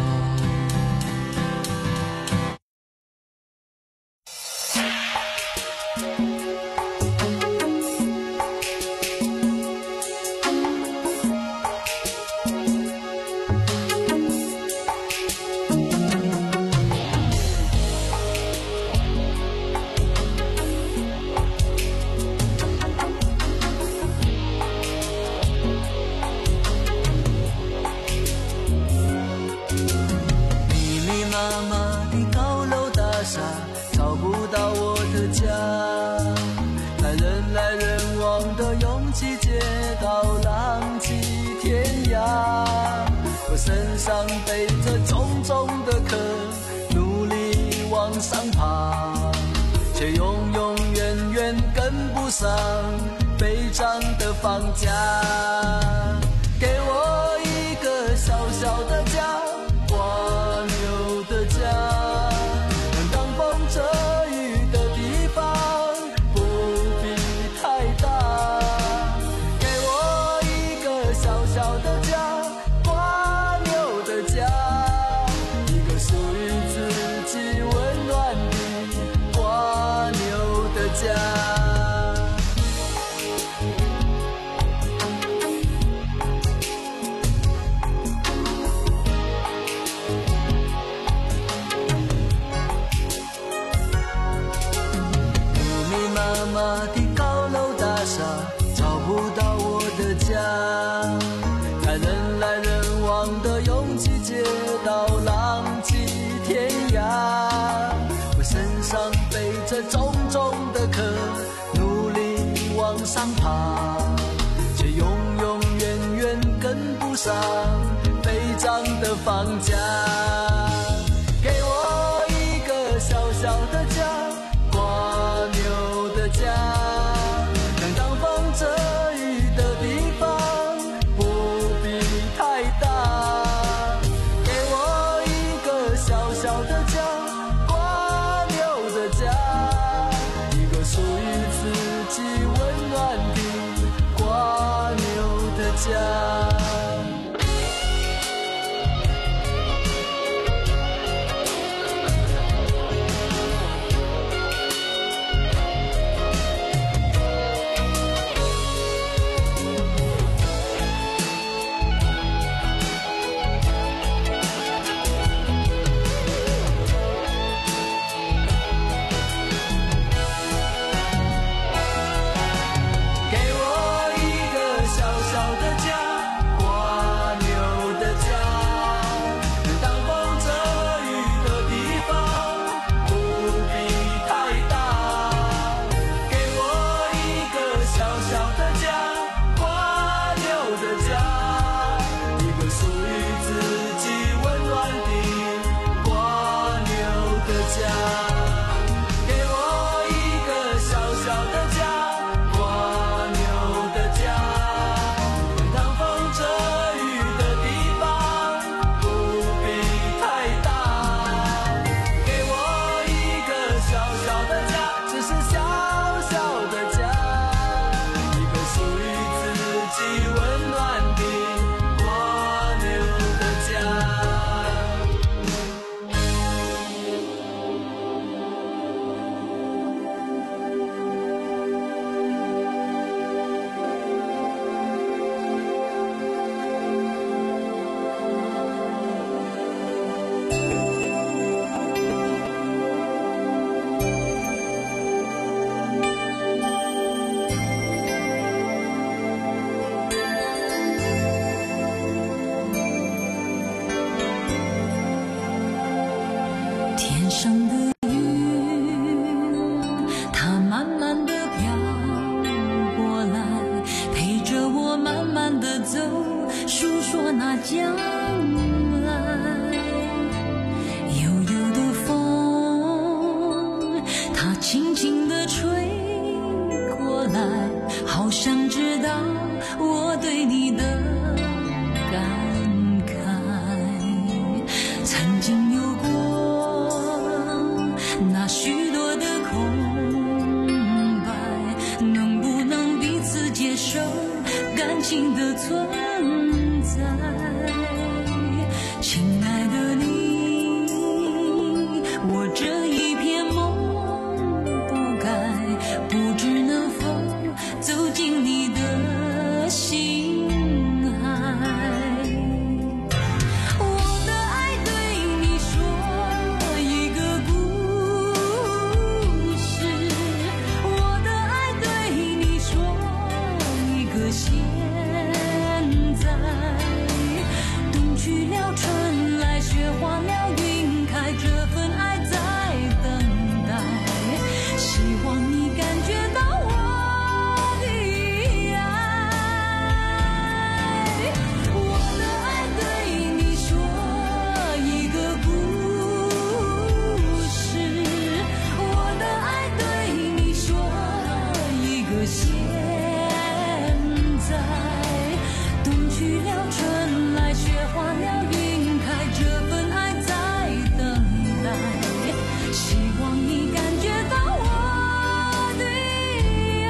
找不到我的家，在人来人往的拥挤街道浪迹天涯，我身上背着重重的壳，努力往上爬，却永永远远跟不上飞涨的房价。给我一个小小的家，蜗牛的家，能挡风遮雨的地方不必太大。给我一个小小的家，蜗牛的家，一个属于自己温暖的蜗牛的家。 上的云，它慢慢的飘过来，陪着我慢慢的走，诉说那将来。悠悠的风，它轻轻地吹过来，好想知道我对你的感慨。曾经有过那许多的空白，能不能彼此接受感情的存在？亲爱的你，我这一片梦不该，不知能否走进你的心海。我的爱对你说一个故事，我的爱对你说一个现在。冬去了，春来，雪化了，云开，这份爱在等待。希望你感觉到我的爱。我的爱对你说一个故事，我的爱对你说一个现在。冬去了，春来，雪化了，云开，这份爱在等待。希望你感觉到我的爱。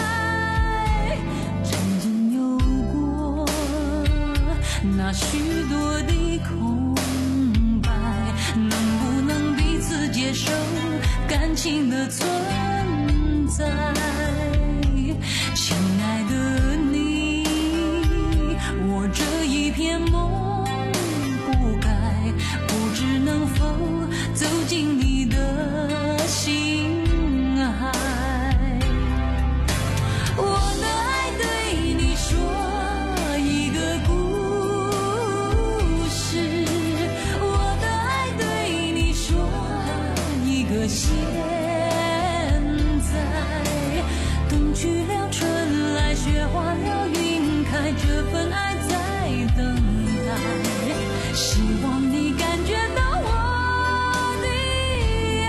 曾经有过那许多的空白，能不能彼此接受感情的存在？亲爱的你，我这一片梦不该，不知能否走进你的心海。我的爱对你说一个故事，我的爱对你说一个现在。冬去了，春来，雪化了，云开，这份爱在等待。希望你感觉到我的爱。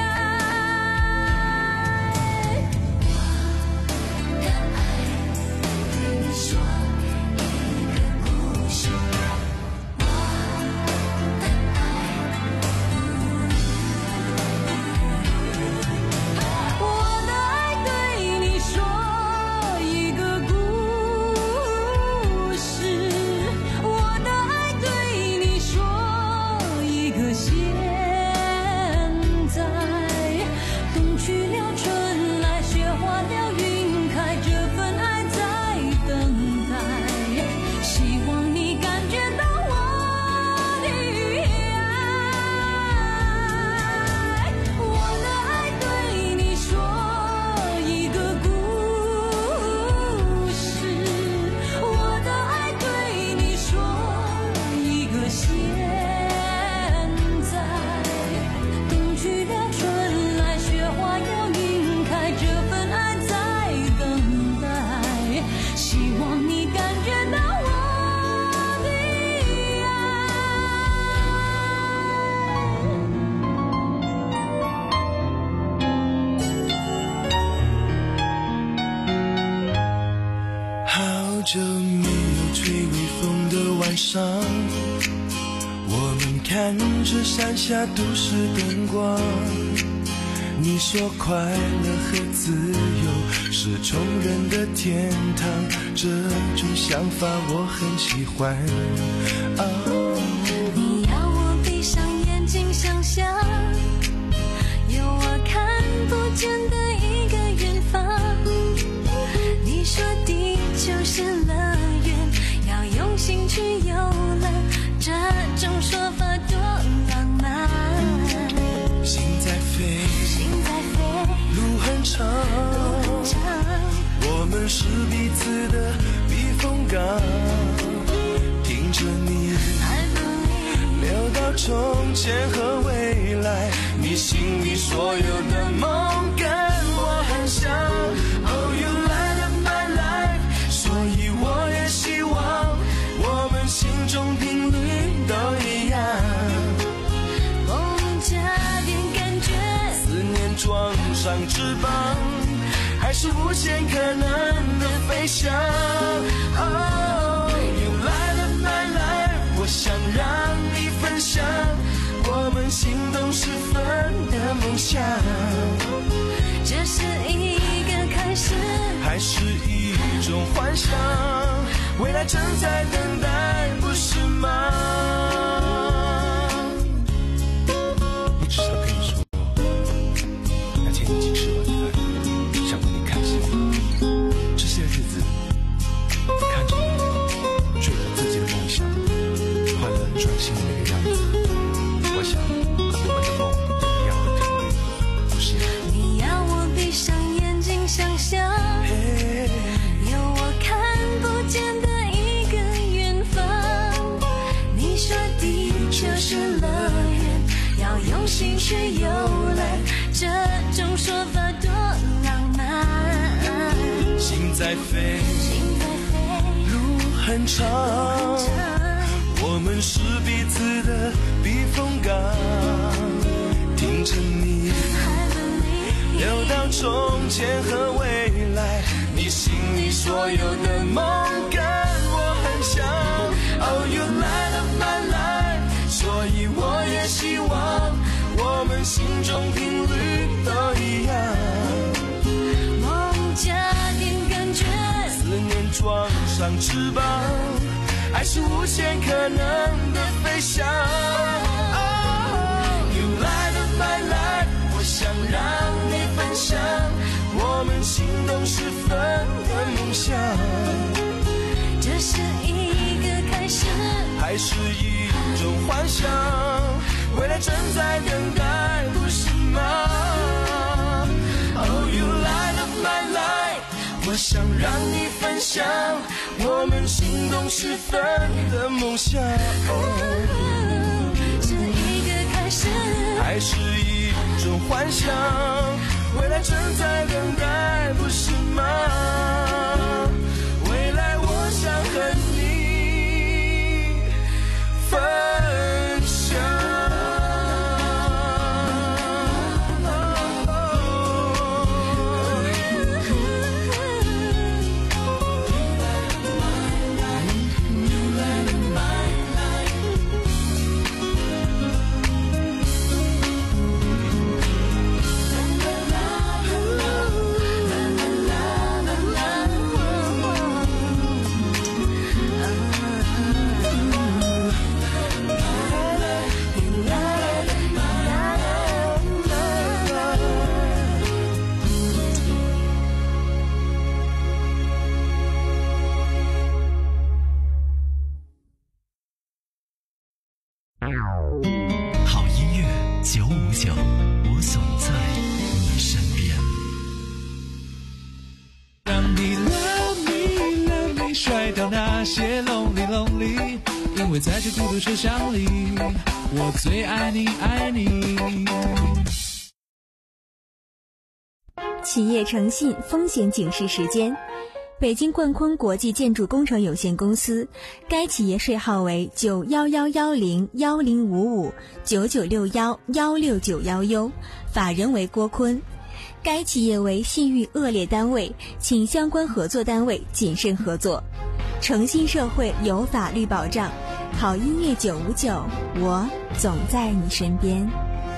我的爱对你说一个故事，我的爱。我的爱对你说一个故事，我的爱对你说一个现在。冬去了，春来，雪化了，云开，这份爱在等待。希望你感觉到我的爱。我的爱对你说一个故事，我的爱对你说一个现在。冬去了，春来，雪化了，云开，这份爱在等待。希望你感觉到我的爱。 好久没有吹微风的晚上，我们看着山下都市灯光。你说快乐和自由是穷人的天堂，这种想法我很喜欢。啊， 你要我闭上眼睛想象，有我看不见的一个远方。你说地球是乐园，要用心去游览，这种说法多浪漫。 心在飞， 心在飞， 路很长， 路很长， 我们是彼此的避风港。听着你聊到从前和未来，你你心里所有的梦跟我很像。 Oh you light up my life， 所以我也希望我们心中频率都一样。 梦加点感觉， 思念装上翅膀，还是无限可能的飞翔。Oh you light up my life， 我想让你分享我们心动时分的梦想。 这是一个开始， 还是一种幻想？未来正在等待，不是吗？我只是要跟你说，那天一起吃晚饭，想问你开心吗？这些日子，看着你追逐自己的梦想，快乐专心的那个样子，我想我们的梦一样会甜蜜，不是吗？ 你要我闭上眼睛想象，有我看不见的一个远方。你说地球是乐园，要用心去游览，这种说法多浪漫。 心在飞， 心在飞， 路很长，我们是彼此的避风港。听着你聊到从前和未来，你心里所有的梦跟我很像。Oh you light up my life， 所以我也希望我们心中频率都一样。 梦加点感觉， 思念装上翅膀，爱是无限可能的飞翔。Oh you light up my life， 我想让你分享我们心动时分的梦想。 这是一个开始， 还是一种幻想？未来正在等待，不是吗？ Oh you light up my life， 我想让你分享我们心动时分的梦想。 是一个开始， 还是一种幻想？未来正在等待，不是吗？未来我想和你分享。 好音乐九五九，我总在你身边。 让你 love me love me 甩掉那些 lonely lonely， 因为在这孤独车厢里，我最爱你爱你。 企业诚信风险警示时间。北京冠坤国际建筑工程有限公司，该企业税号为九幺幺幺零幺零五五九九六幺幺六九幺 U， 法人为郭坤。该企业为信誉恶劣单位，请相关合作单位谨慎合作。诚信社会有法律保障，好音乐九五九，我总在你身边。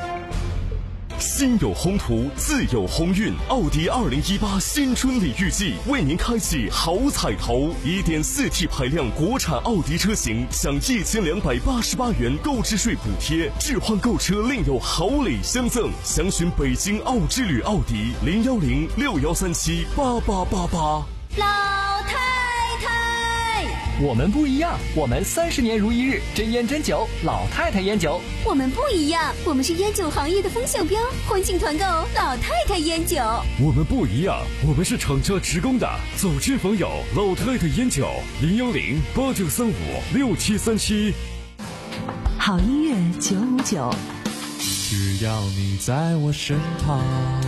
心有宏图，自有鸿运。奥迪二零一八新春礼遇季为您开启好彩头， 一点四 T 排量国产奥迪车型享一千两百八十八元购置税补贴，置换购车另有好礼相赠。详询北京奥之旅奥迪零幺零六幺三七八八八八。 老太太， 我们不一样，我们三十年如一日，真烟真酒，老太太烟酒。 我们不一样，我们是烟酒行业的风向标，欢庆团购老太太烟酒。 我们不一样，我们是厂家职工的走之访友老太太烟酒，零幺零八九三五六七三七。 好音乐九五九。 只要你在我身旁。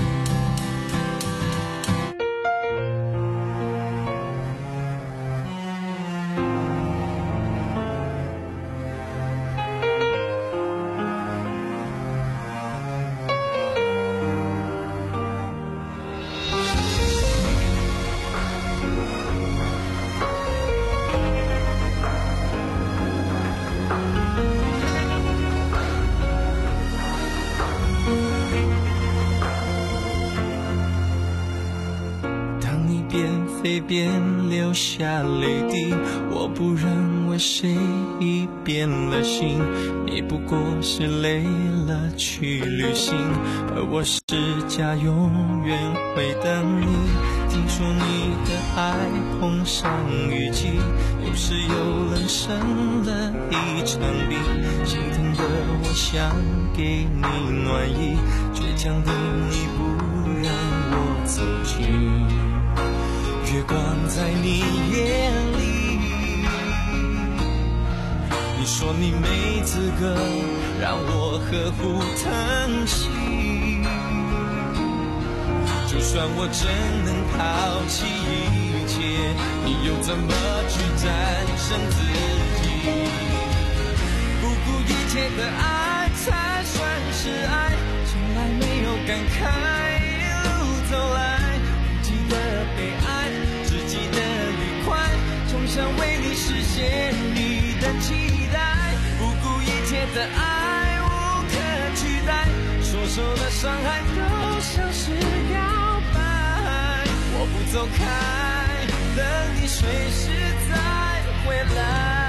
边流下泪滴，我不认为谁已变了心，你不过是累了去旅行，而我是家永远会等你。听说你的爱碰上雨季，有时又冷生了一场冰，心疼的我想给你暖意，倔强的你不让我走近。月光在你眼里，你说你没资格让我呵护疼惜，就算我真能抛弃一切，你又怎么去战胜自己？不顾一切的爱才算是爱，从来没有感慨一路走来，不记得被爱，只记得愉快，总想为你实现你的期待。不顾一切的爱无可取代，所受的伤害都像是告白。我不走开，等你随时再回来。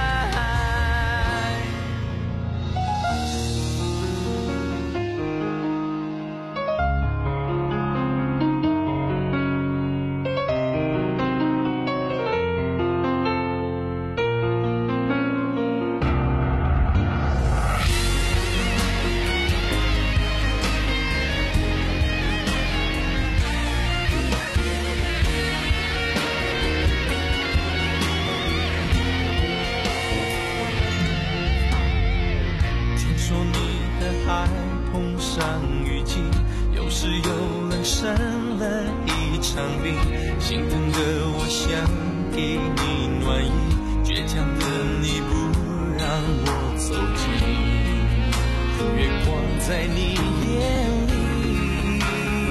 生了一场病，心疼的我想给你暖意，倔强的你不让我走近。月光在你眼里，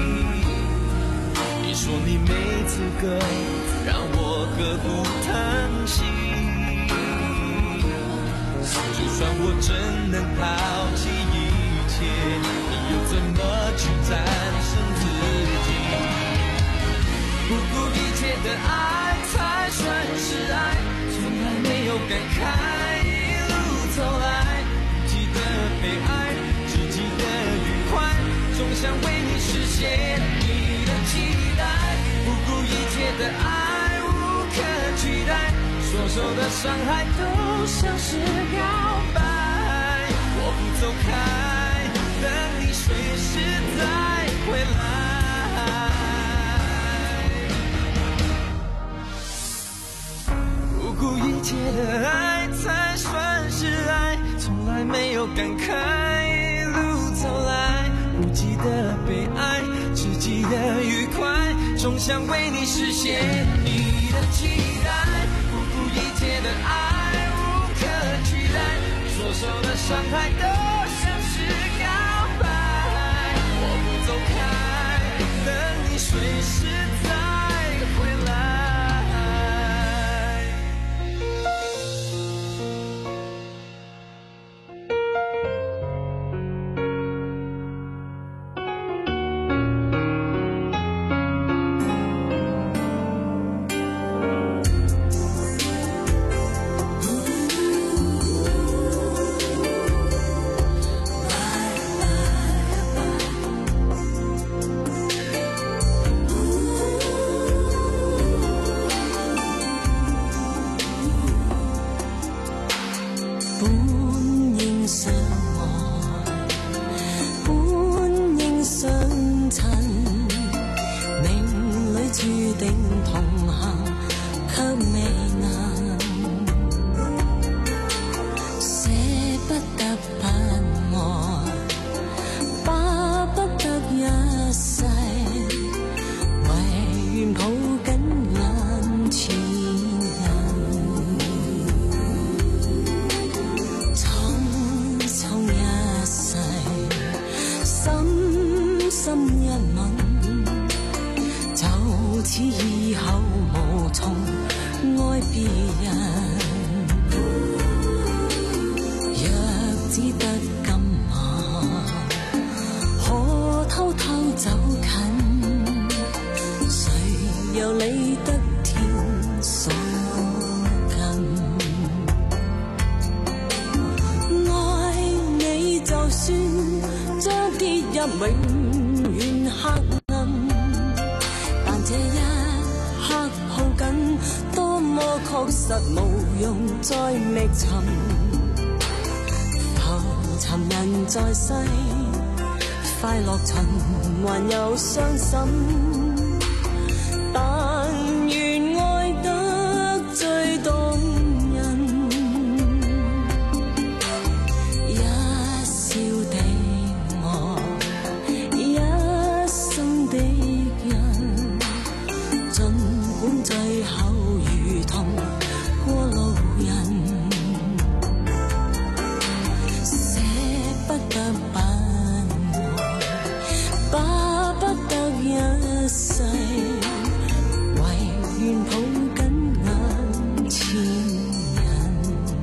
你说你没资格让我呵护疼惜，就算我真能抛弃一切，你又怎么去战胜自己？不顾一切的爱才算是爱，从来没有感慨一路走来，不记得被爱，只记得愉快，总想为你实现你的期待。不顾一切的爱无可取代，所受的伤害都像是告白。我不走开，等你随时再回来。不顾一切的爱才算是爱，从来没有感慨一路走来，不记得被爱，只记得愉快，总想为你实现你的期待。不顾一切的爱无可取代，所受的伤害都像是告白。我不走开，等你随时再回来。 你得天所近，愛你就算將跌入永遠黑暗，但這一刻抱緊，多麼確實無用再覓尋。浮沉人在世，快樂循環又傷心，但願愛得最動人，一笑的我，一生的人，儘管最後如同過路人，捨不得不巴不得一世，唯願抱緊眼前人。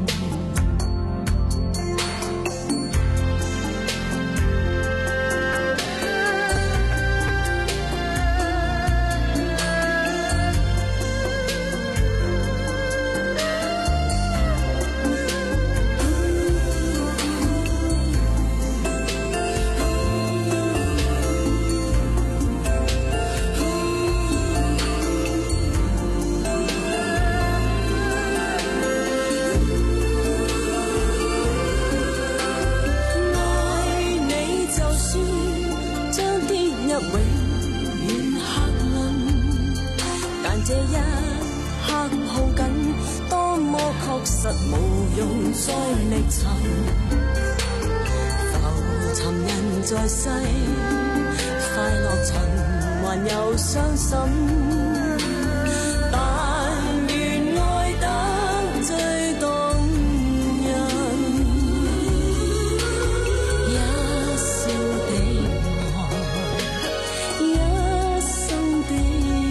實無用再覓尋，浮沉人在世，快樂循環又傷心，但願愛得最動人，一笑的我，一生的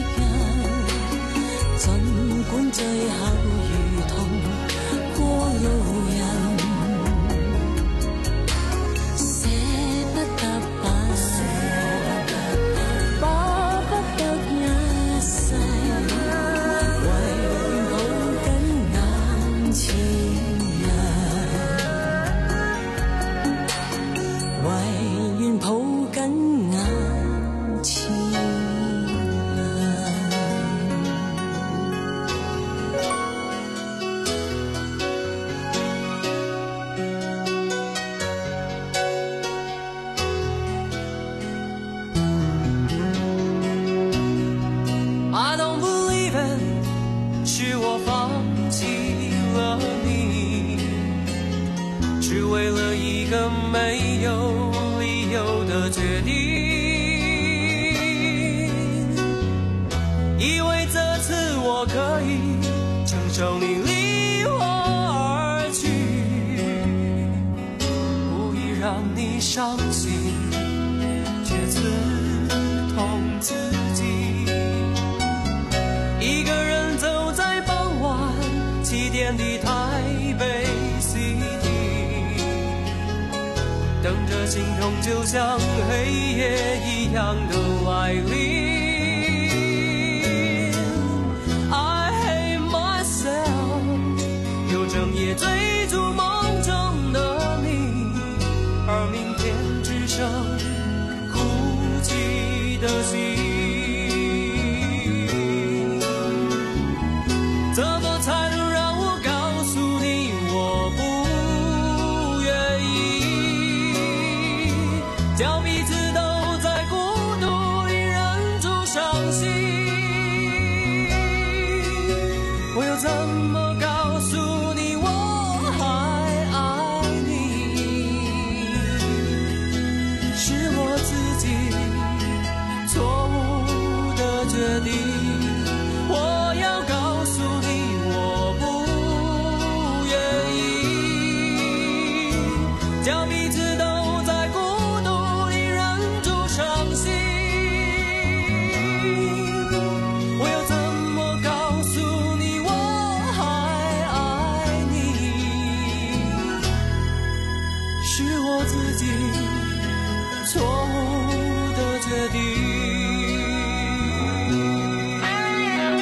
人，儘管最後如同過路人，捨不得不我，巴不得一世，唯願抱緊眼前人，唯願抱緊眼前人。 I don't believe it， 是我放弃了你，只为了一个没有理由的决定，以为这次我可以承受你离我而去，故意让你伤心，却刺痛自己。一个人走在傍晚七点的台北 City， 等着心痛就像黑夜一样的来临。I hate myself， 有整夜追逐梦中的你，而明天只剩哭泣的心。怎么才能让我告诉你我不愿意，叫彼此都在孤独里忍住伤心，我又怎么告诉你我还爱你，是我自己错误的决定，我要告诉你我不愿意，叫彼此都在孤独里忍住伤心，我又怎么告诉你我还爱你，是我自己错误的决定。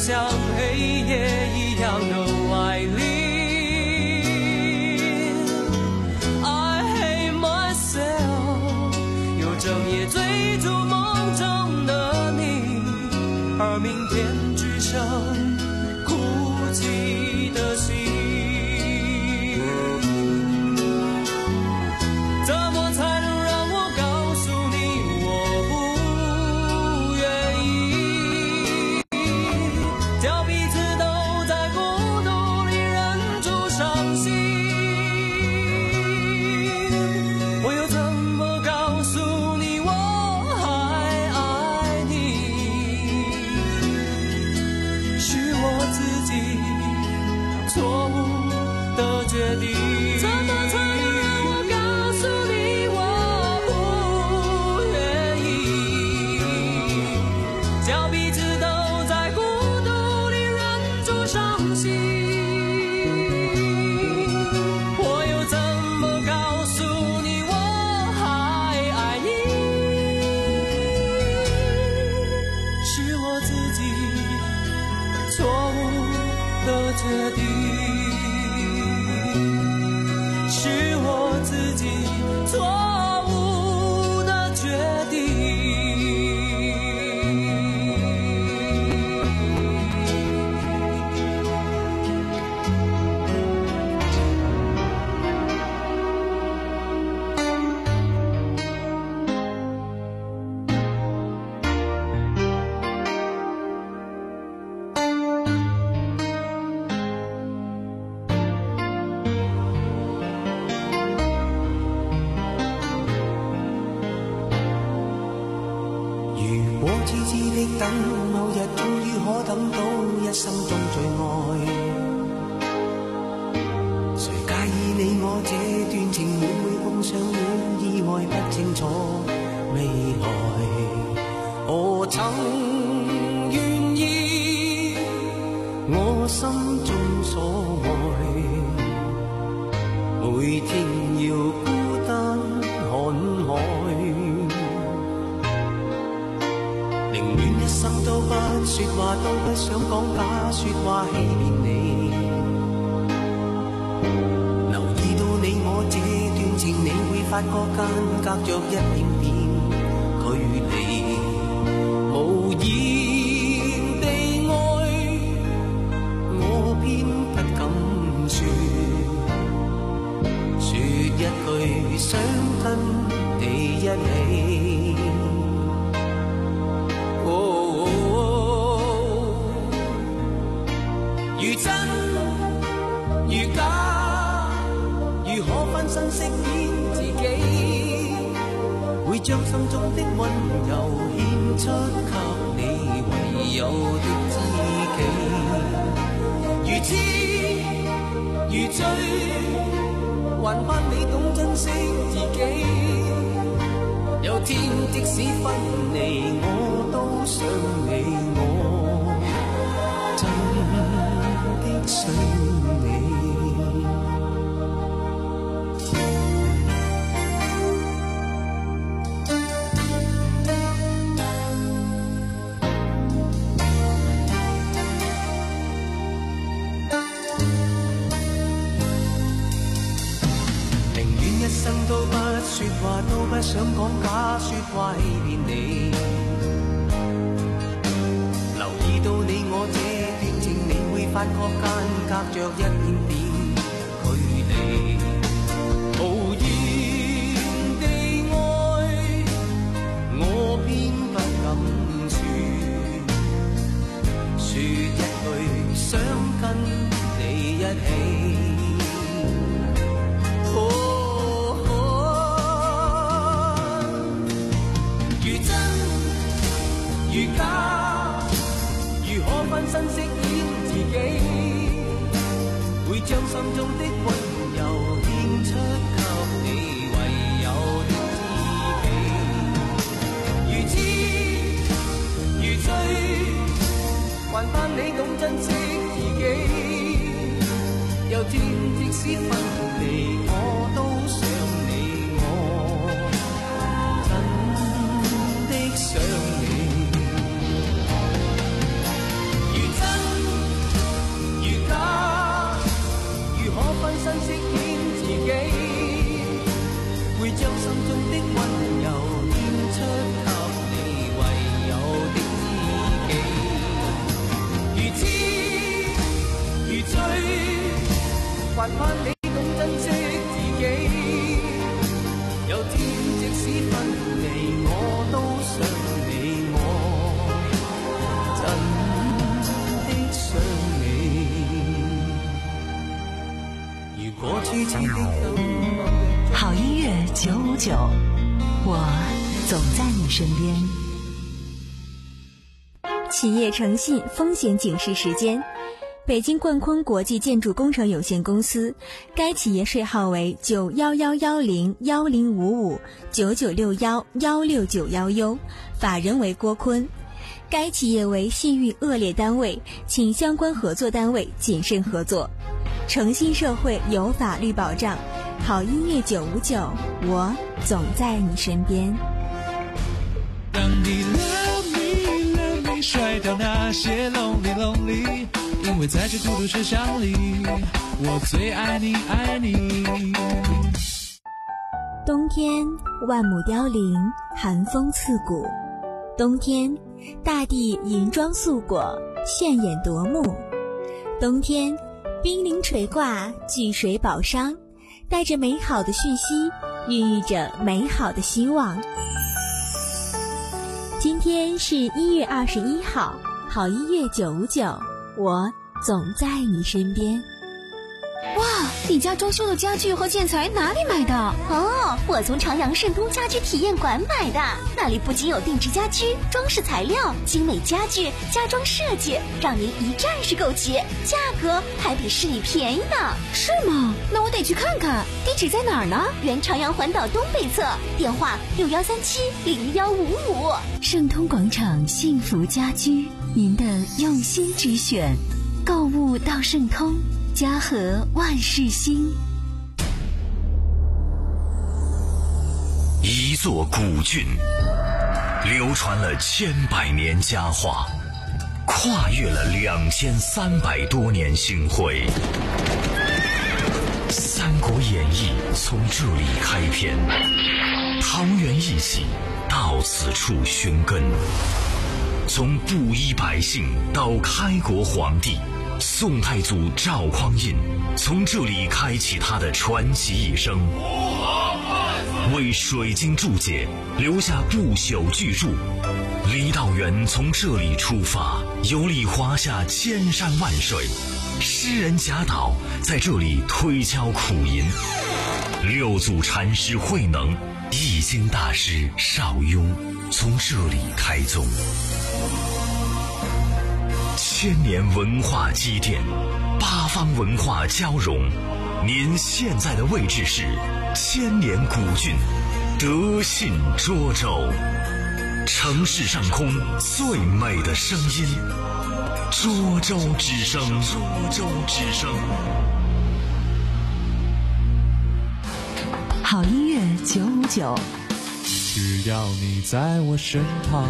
像黑夜一样的歪理。I hate myself， 又整夜追逐梦中的你，而明天只剩哭泣的心。怎么才能让我告诉你我不愿意？叫彼此都在孤独里忍住伤心。我又怎么告诉你我还爱你？是我自己错误的决定。怎么才能让我告诉你我不愿意？叫彼此都在孤独里忍住伤心。我又怎么告诉你我还爱你？是我自己错误的决定。是我自己错误的决定。 如果痴痴的等，某日終於可等到一生中最愛。誰介意你我這段情會唔會碰上了意外，不清楚未來。我曾願意我心中所愛，每天要孤單看海。寧願一生都不說話，都不想講假說話欺騙你。留意到你我這段情，你會發覺間隔着一點點距離。無言地愛，我偏不敢說，說一句想跟你一起。如真如假，如何分身飾演自己？會將心中的溫柔獻出給你唯有的知己。如痴如醉，還盼你懂珍惜自己。有天即使分離，我都想你，我真的想你。寧願一生都不說話，都不想講假說話欺騙你。留意到你我這段情，你會發覺間隔着一點點距離。無言地愛，我偏不敢說，說一句想跟你一起。如假，如可分身飾演自己，會將心中的溫柔獻出給你唯有的知己。如痴如醉，還盼你懂珍惜自己。有天即使分離，我都想你，我真的想你。如真還盼你懂珍惜自己。有天即使分離，我都想你，我真的想你。如果痴痴的好音乐九五九，我总在你身边。 企业诚信风险警示时间。北京冠坤国际建筑工程有限公司，该企业税号为九幺幺幺零幺零五五九九六幺幺六九幺 U， 法人为郭坤。该企业为信誉恶劣单位，请相关合作单位谨慎合作。诚信社会有法律保障，好音乐九五九，我总在你身边。 让你 love me love me 甩掉那些 lonely lonely， 因为在这孤独车厢里，我最爱你爱你。 冬天万亩凋零，寒风刺骨。冬天大地银装素裹，炫眼夺目。冬天冰凌垂挂，聚水宝商，带着美好的讯息，孕育着美好的希望。今天是一月二十一号，好音乐九五九，我总在你身边。 哇，你家装修的家具和建材哪里买的？哦，我从朝阳盛通家居体验馆买的，那里不仅有定制家居、装饰材料、精美家具、家装设计，让您一站式购齐，价格还比市里便宜呢。是吗？那我得去看看。地址在哪儿呢？原朝阳环岛东北侧，电话六幺三七零幺五五。 盛通广场幸福家居，您的用心之选，购物到盛通。家和万事兴。 一座古郡，流传了千百年佳话，跨越了两千三百多年星辉。《三国演义》从这里开篇，桃园一起到此处寻根，从布衣百姓到开国皇帝。宋太祖赵匡胤从这里开启他的传奇一生，为水晶注解留下不朽巨著。郦道元从这里出发，游历华夏千山万水。诗人贾岛在这里推敲苦吟，六祖禅师慧能、易经大师邵雍从这里开宗。千年文化积淀，八方文化交融。您现在的位置是千年古郡德信涿州，城市上空最美的声音，涿州之声。涿州之声。 好音乐九五九， 只要你在我身旁。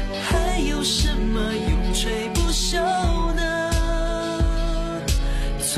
什么永垂不朽呢？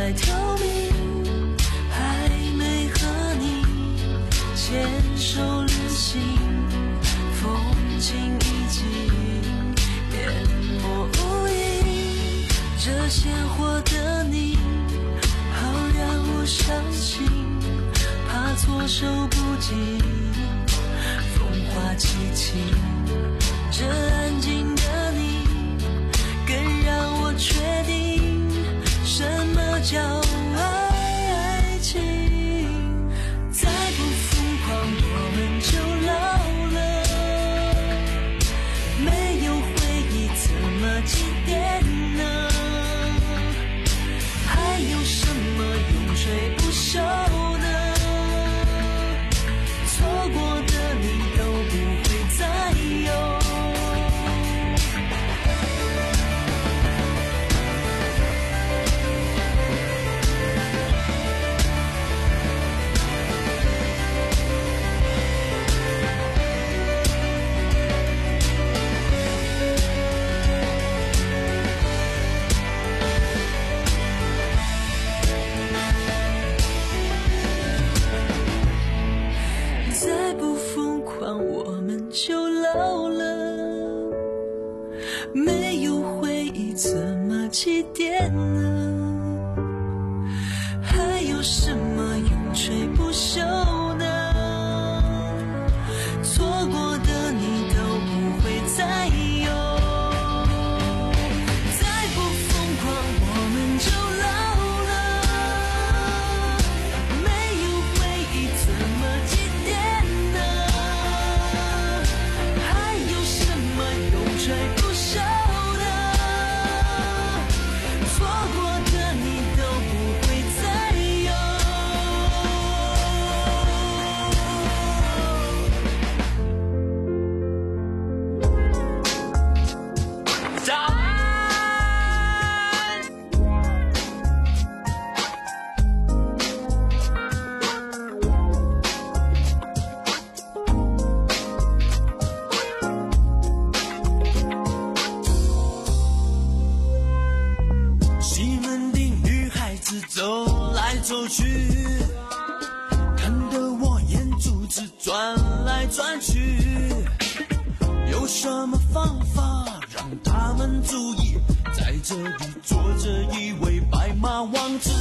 在挑明，还没和你牵手旅行，风景已经淹没无影。这鲜活的你，好让我伤心，怕措手不及，风花凄凄。这安静的你，更让我确定什么叫爱情。再不疯狂，我们就老了。没有回忆，怎么祭奠呢？还有什么永垂不朽呢？错过的你都不会再有。再不疯狂，我们就老了。没有回忆，怎么祭奠呢？还有什么永垂不朽呢？错过的你都不会再有。再不疯狂，我们就老了。没有回忆，怎么祭奠呢？还有什么永垂不朽的？错过的你都不会再有。早安， 西门町女孩子走来走去，看得我眼珠子转来转去。有什么方法让他们注意，在这里坐着一位白马王子？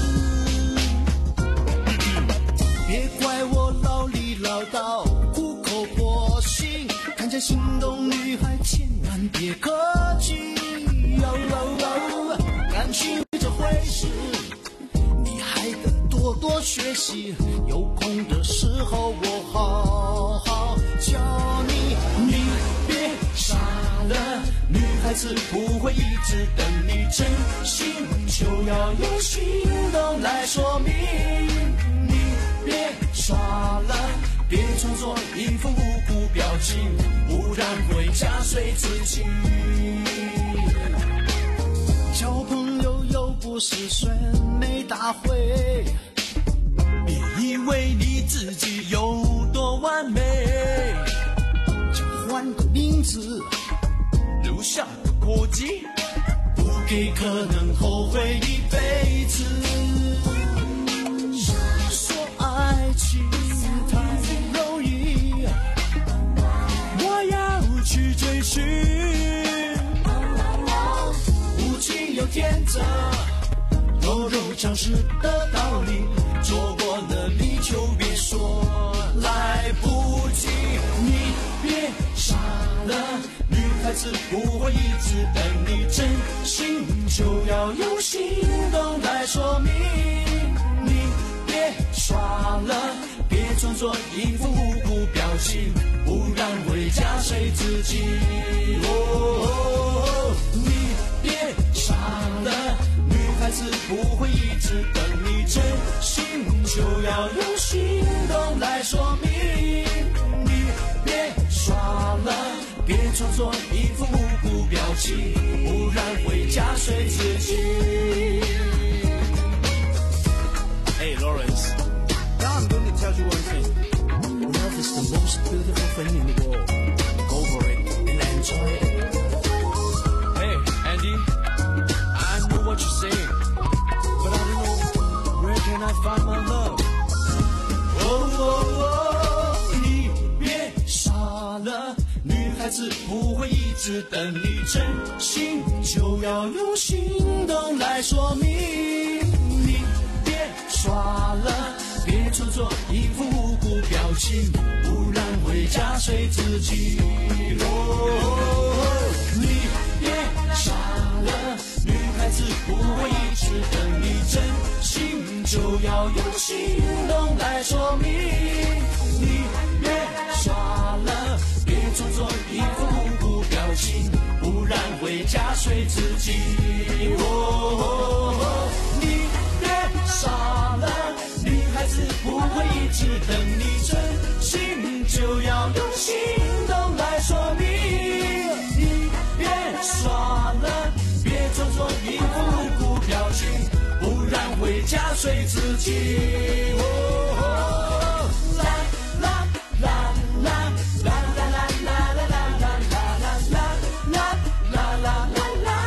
别怪我唠里唠叨，苦口婆心，看见心动女孩千万别客气。哦哦哦，感情这回事，你还得多多学习。有空的时候我好好教你，你别傻了，女孩子不会一直等你，真心就要用行动来说明。你别傻了，别装作一副无辜表情，不然会加碎自己。交朋友又不是选美大会，别以为你自己有多完美，就换个名字，留下个过继，不给可能后悔一辈子。说爱情太容易，我要去追寻。有天真柔柔强势的道理，错过了你就别说来不及。你别傻了，女孩子不会一直等你，真心就要用行动来说明。你别耍了，别装作一副无辜表情，不然会加碎自己。哦，你别傻了，女孩子不会一直等你，真心就要用行动来说明。你别耍了，别装作一副无辜表情，不然会加碎自己。 Hey Lawrence, now I'm going to tell you one thing. Love is the most beautiful thing in the world. Go for it and enjoy it. Hey, Andy, I know what you're saying, but I don't know 等你真心，就要用行动来说明。你别耍了，别做作一副无辜表情，不然会夹碎自己。哦，你别傻了，女孩子不会一直等你真心，就要用行动来说明。你别耍了，别做作一副无辜表情，不然会夹碎自己。哦，你别傻了，女孩子不会一直等你真心，就要用行动来说明。你别耍了，别做作一副无辜表情，不然会夹碎自己。哦，啦啦啦啦啦啦啦啦啦啦啦啦啦啦啦啦啦。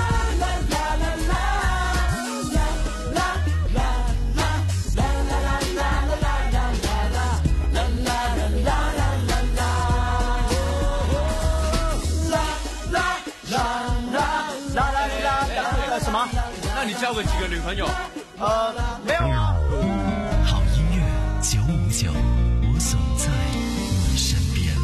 那你交过几个女朋友？ 呃，没有啊。 好音乐九五九，我总在你身边。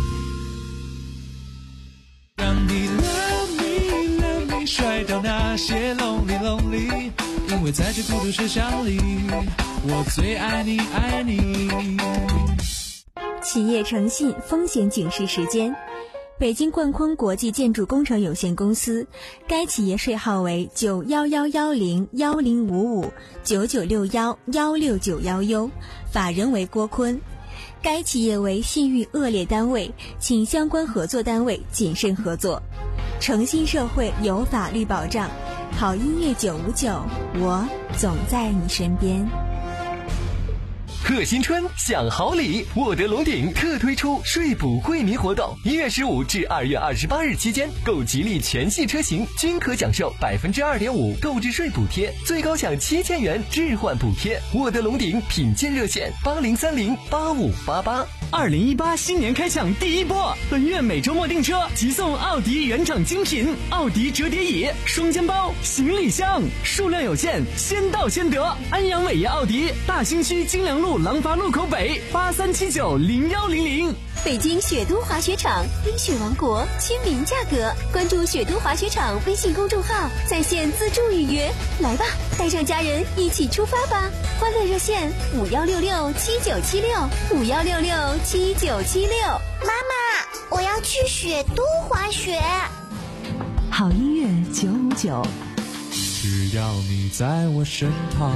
让你 love me love me 甩掉那些 lonely lonely， 因为在这孤独车厢里，我最爱你爱你。 企业诚信风险警示时间。北京冠坤国际建筑工程有限公司，该企业税号为九幺幺幺零幺零五五九九六幺幺六九幺 U， 法人为郭坤。该企业为信誉恶劣单位，请相关合作单位谨慎合作。诚信社会有法律保障，好音乐九五九，我总在你身边。 贺新春享好礼，沃德龙鼎特推出税补惠民活动，一月十五至二月二十八日期间，购吉利全系车型均可享受百分之二点五购置税补贴，最高享七千元置换补贴。沃德龙鼎品鉴热线八零三零八五八八。 二零一八新年开抢第一波，本月每周末订车即送奥迪原厂精品奥迪折叠椅、双肩包、行李箱，数量有限，先到先得。安阳伟业奥迪大兴区金良路廊坊路口北八三七九零幺零零。 北京雪都滑雪场，冰雪王国，亲民价格。关注雪都滑雪场微信公众号，在线自助预约。来吧，带上家人一起出发吧！欢乐热线五幺六六七九七六五幺六六七九七六。 妈妈，我要去雪都滑雪。 好音乐九五九， 只要你在我身旁。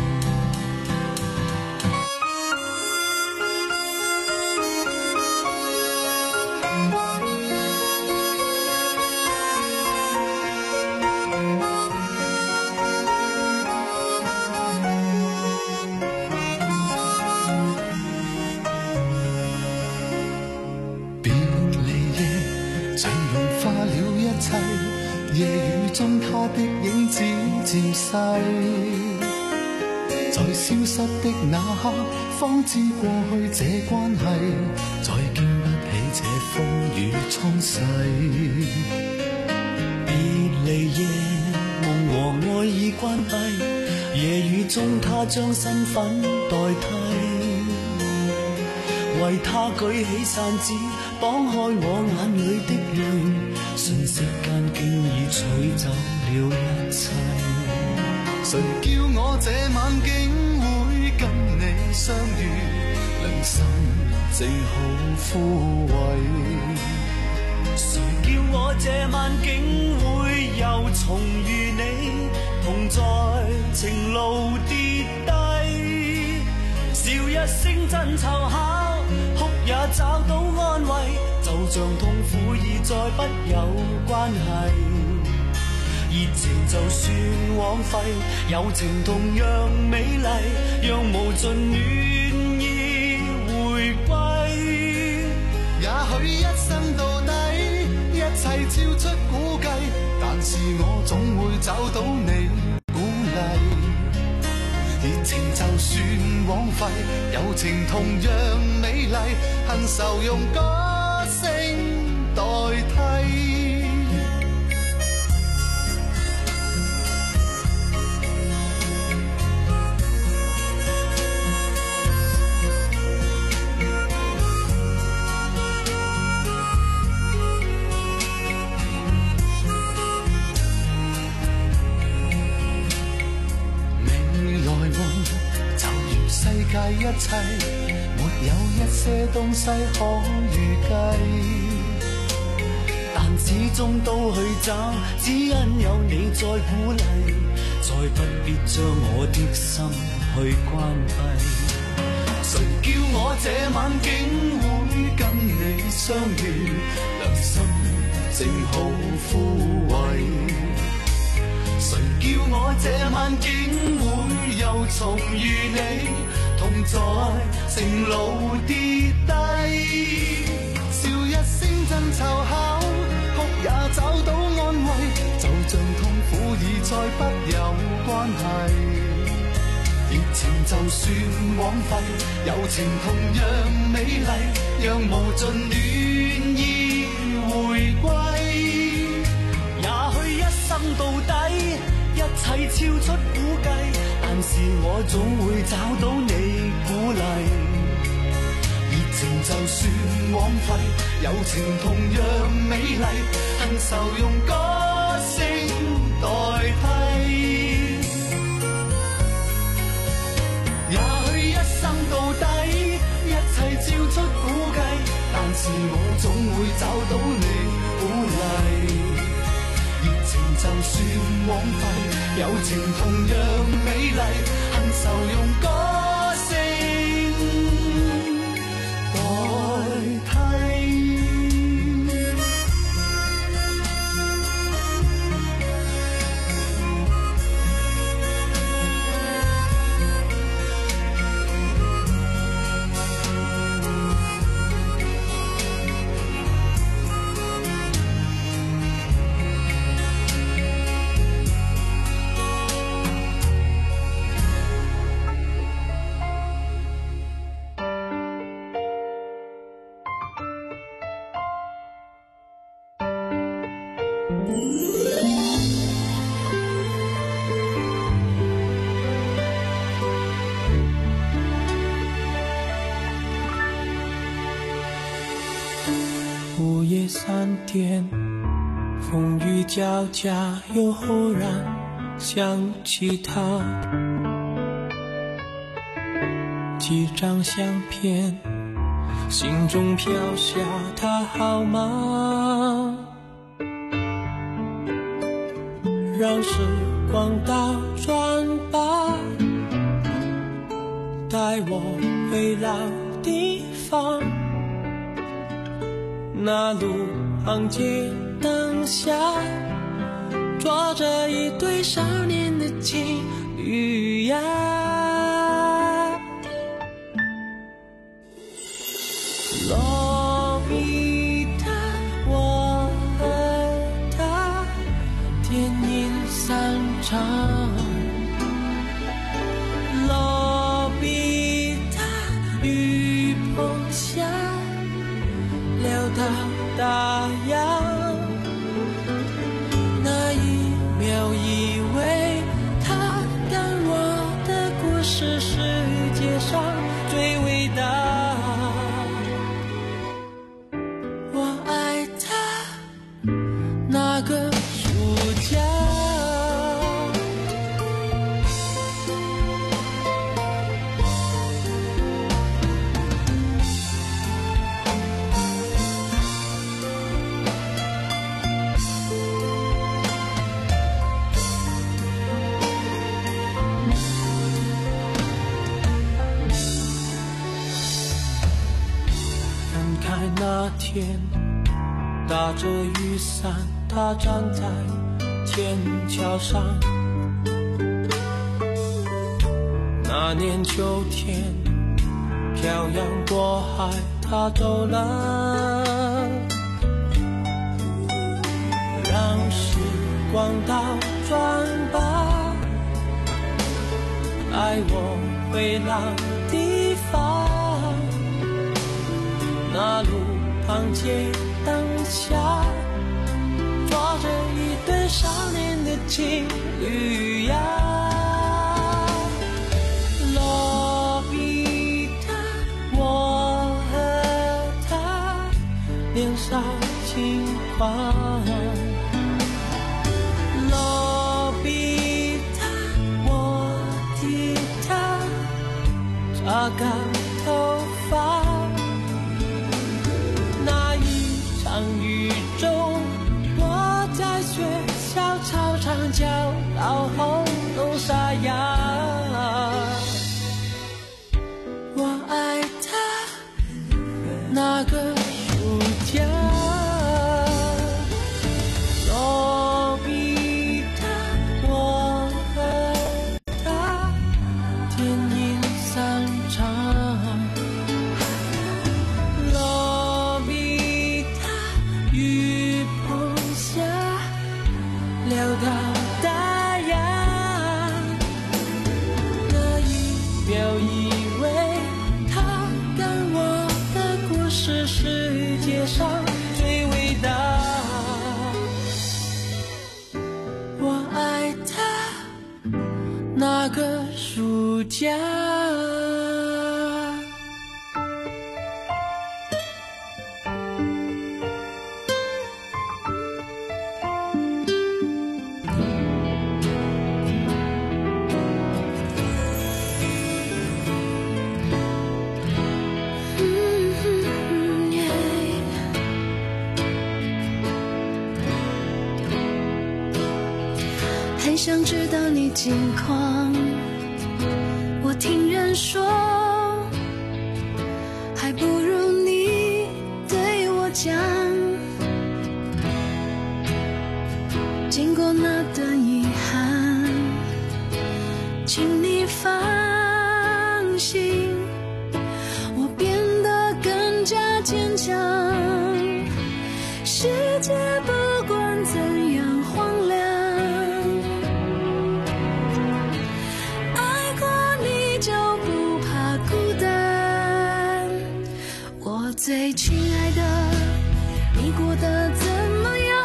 夜雨中他的影子漸細，在消失的那刻方知過去這關係再經不起這風雨沖洗。別離夜夢和愛已關閉，夜雨中他將身份代替，為他舉起傘子擋開我眼裏的淚，瞬息間經已取走了一切。誰叫我這晚竟會跟你相遇，良心正好枯萎。誰叫我這晚竟會又重遇你，同在情路跌低，笑一聲真湊巧，哭也找到安慰，就像痛苦已再不有關係。熱情就算枉費，友情同樣美麗，讓無盡暖意回歸。也許一生到底，一切超出估計，但是我總會找到你鼓勵。熱情就算枉費，友情同樣美麗，恨愁用歌聲代替。 解一切，沒有一些東西可預計，但始終都去找，只因有你在鼓勵，再不必將我的心去關閉。誰叫我這晚竟會跟你相遇，良心正好枯萎。誰叫我這晚竟會又重遇你，同在情路跌低。笑一聲真湊巧，哭也找到安慰，就像痛苦已再不有關係。熱情就算枉費，友情同樣美麗，讓無盡暖意回歸。也許一生到底，一切超出估計，但是我總會找到你鼓勵。熱情就算枉費，友情同樣美麗，恨愁用歌聲代替。也許一生到底，一切超出估計，但是我總會找到你鼓勵。熱情就算枉費，友情同樣美麗，恨愁用歌聲代替。 午夜三点，风雨交加，又忽然想起他。几张相片，心中飘下他好吗？让时光倒转吧，带我回老地方。那路旁街灯下，坐着一对少年的情侣呀。洛比塔，我和他，电影散场。洛比塔，雨棚下，聊到大洋。那一秒以为他跟我的故事世界上最伟大。我爱他那个暑假。那天打着雨伞，他站在天桥上。那年秋天，漂洋过海，他走了。让时光倒转吧，带我回老地方。那路旁街灯下，坐着一对少年的情侣呀。洛比塔，我和他年少轻狂。洛比塔，我替他，他沙哑。我爱他那个暑假，罗比塔，我和他天音散场。罗比塔雨棚下聊到大洋，那一秒以为他跟我的故事世界上最伟大。我爱他那个暑假。 很想知道你近况，我听人说，还不如你对我讲。经过那段遗憾，请你放心，我变得更加坚强。世界不管怎样荒凉，最亲爱的，你过得怎么样？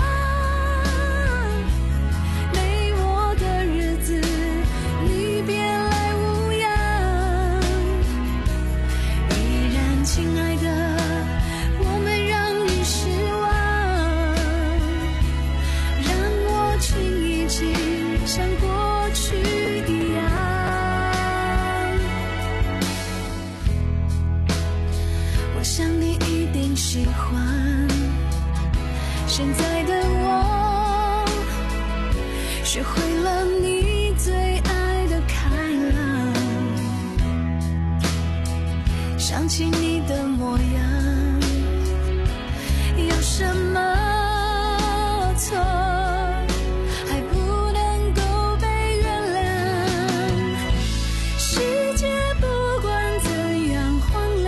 没我的日子，你别来无恙。依然，亲爱的，我没让你失望，让我亲一亲，像过去一样。我想你一定喜欢现在的我，学会了你最爱的开朗。想起你的模样，有什么错？还不能够被原谅。世界不管怎样荒凉，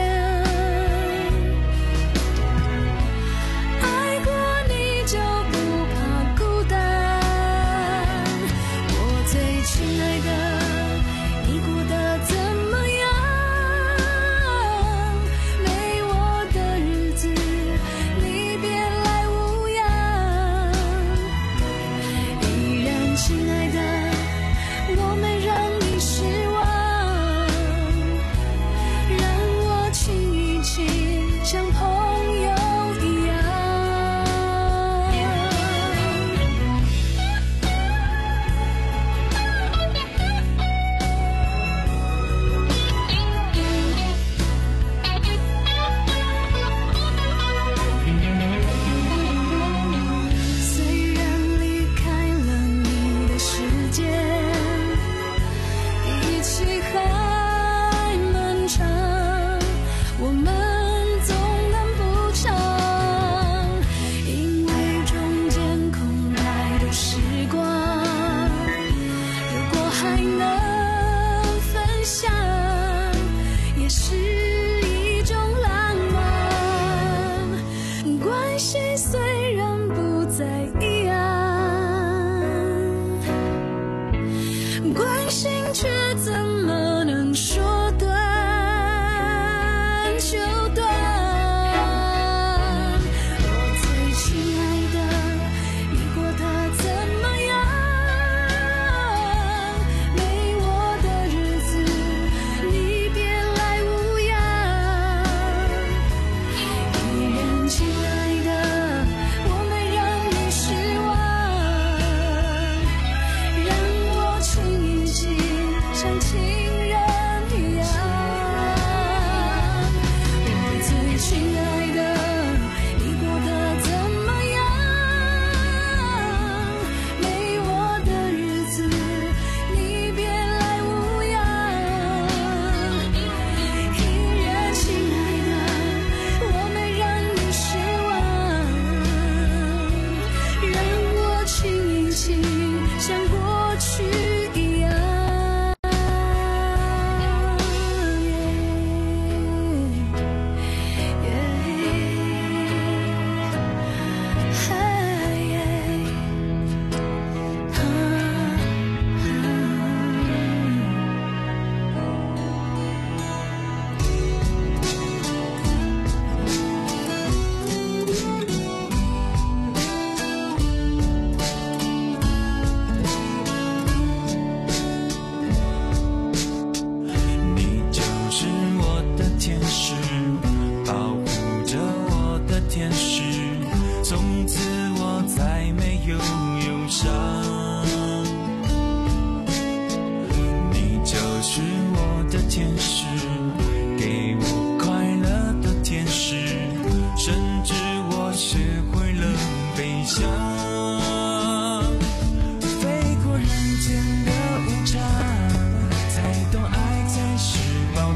像情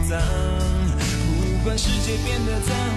脏，不管世界变得脏。